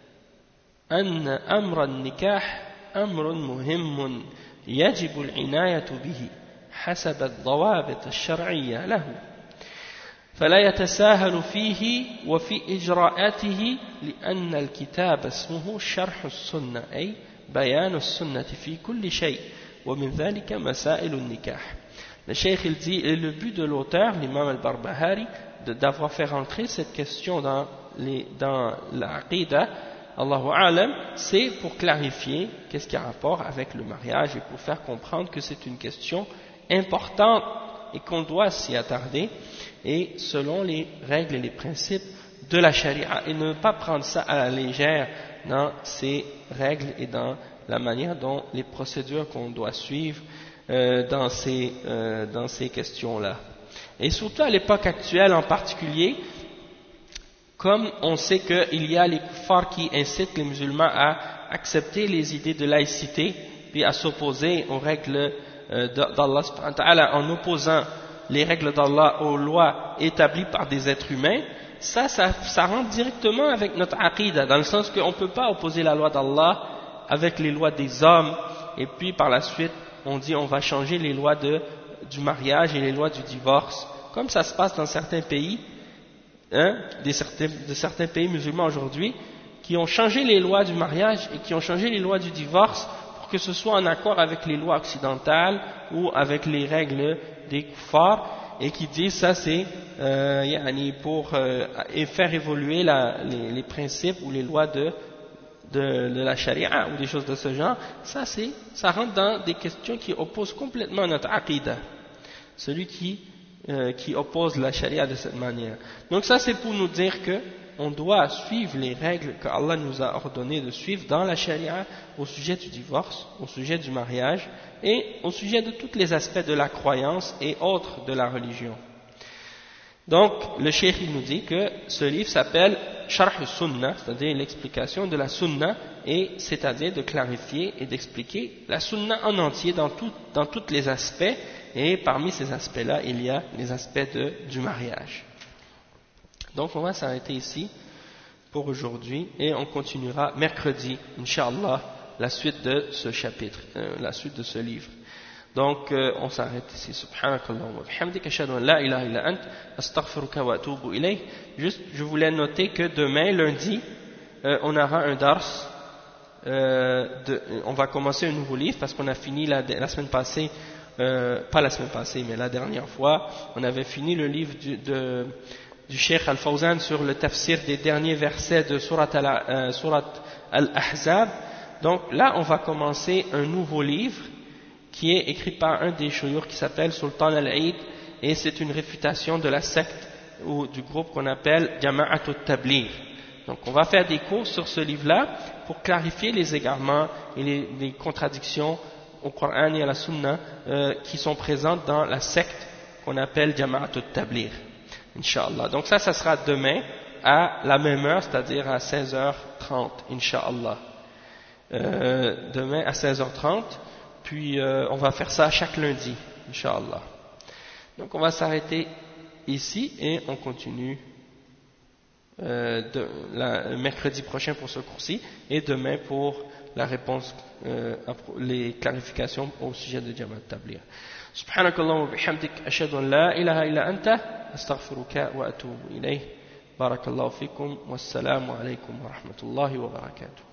S1: أن أمر النكاح أمر مهم يجب العناية به حسب الضوابط الشرعية له فلا يتساهل فيه وفي إجراءاته لأن الكتاب اسمه شرح السنة أي بيان السنة في كل شيء ومن ذلك مسائل النكاح. Le cheikh il dit, et le but de l'auteur, l'imam al-Barbahari, d'avoir fait rentrer cette question dans l'aqida, Allahu A'lam, c'est pour clarifier qu'est-ce qui a rapport avec le mariage et pour faire comprendre que c'est une question importante et qu'on doit s'y attarder et selon les règles et les principes de la charia et ne pas prendre ça à la légère dans ces règles et dans la manière dont les procédures qu'on doit suivre dans ces questions-là. Et surtout à l'époque actuelle en particulier, comme on sait qu'il y a les kuffars qui incitent les musulmans à accepter les idées de laïcité puis à s'opposer aux règles d'Allah subhanahu wa ta'ala en opposant les règles d'Allah aux lois établies par des êtres humains, ça rentre directement avec notre aqida, dans le sens qu'on ne peut pas opposer la loi d'Allah avec les lois des hommes, et puis par la suite on dit on va changer les lois du mariage et les lois du divorce, comme ça se passe dans certains pays, de certains pays musulmans aujourd'hui, qui ont changé les lois du mariage et qui ont changé les lois du divorce pour que ce soit en accord avec les lois occidentales ou avec les règles des kuffars, et qui disent ça c'est pour faire évoluer les principes ou les lois de la charia ou des choses de ce genre. Ça rentre dans des questions qui opposent complètement notre aqida, celui qui oppose la charia de cette manière. Donc ça c'est pour nous dire que on doit suivre les règles que Allah nous a ordonné de suivre dans la charia au sujet du divorce, au sujet du mariage et au sujet de tous les aspects de la croyance et autres de la religion. Donc le cheikh il nous dit que ce livre s'appelle Sharh Sunnah, c'est-à-dire l'explication de la Sunnah, et c'est-à-dire de clarifier et d'expliquer la Sunnah en entier dans tous les aspects, et parmi ces aspects-là il y a les aspects du mariage. Donc on va s'arrêter ici pour aujourd'hui et on continuera mercredi, Inch'Allah, la suite de ce chapitre, la suite de ce livre. Donc on s'arrête ici. Subhanakallah wa bihamdik ashhadu an la ilaha illa ant astaghfiruka wa atubu ilayk. Juste, je voulais noter que demain, lundi, on aura un dars. On va commencer un nouveau livre parce qu'on a fini la semaine passée, pas la semaine passée, mais la dernière fois, on avait fini le livre du Cheikh Al-Fawzan sur le tafsir des derniers versets de Surat Al-Ahzab. Donc là, on va commencer un nouveau livre qui est écrit par un des shuyukh qui s'appelle Sultan Al-Eid, et c'est une réfutation de la secte ou du groupe qu'on appelle Jama'at Tabligh. Donc on va faire des cours sur ce livre-là pour clarifier les égarements et les contradictions au Coran et à la Sunna qui sont présentes dans la secte qu'on appelle Jama'at Tabligh. Inch'Allah. Donc ça sera demain à la même heure, c'est-à-dire à 16h30, Inch'Allah. Demain à 16h30, puis on va faire ça chaque lundi, Inch'Allah. Donc on va s'arrêter ici et on continue mercredi prochain pour ce cours-ci et demain pour la réponse, les clarifications au sujet de Jama'at Tabligh. Subhanakallah wa bihamdik ashhadu an la ilaha illa anta astaghfiruka wa atubu ilayh. Barakallahu fikum wassalamu alaykum wa rahmatullahi wa barakatuh.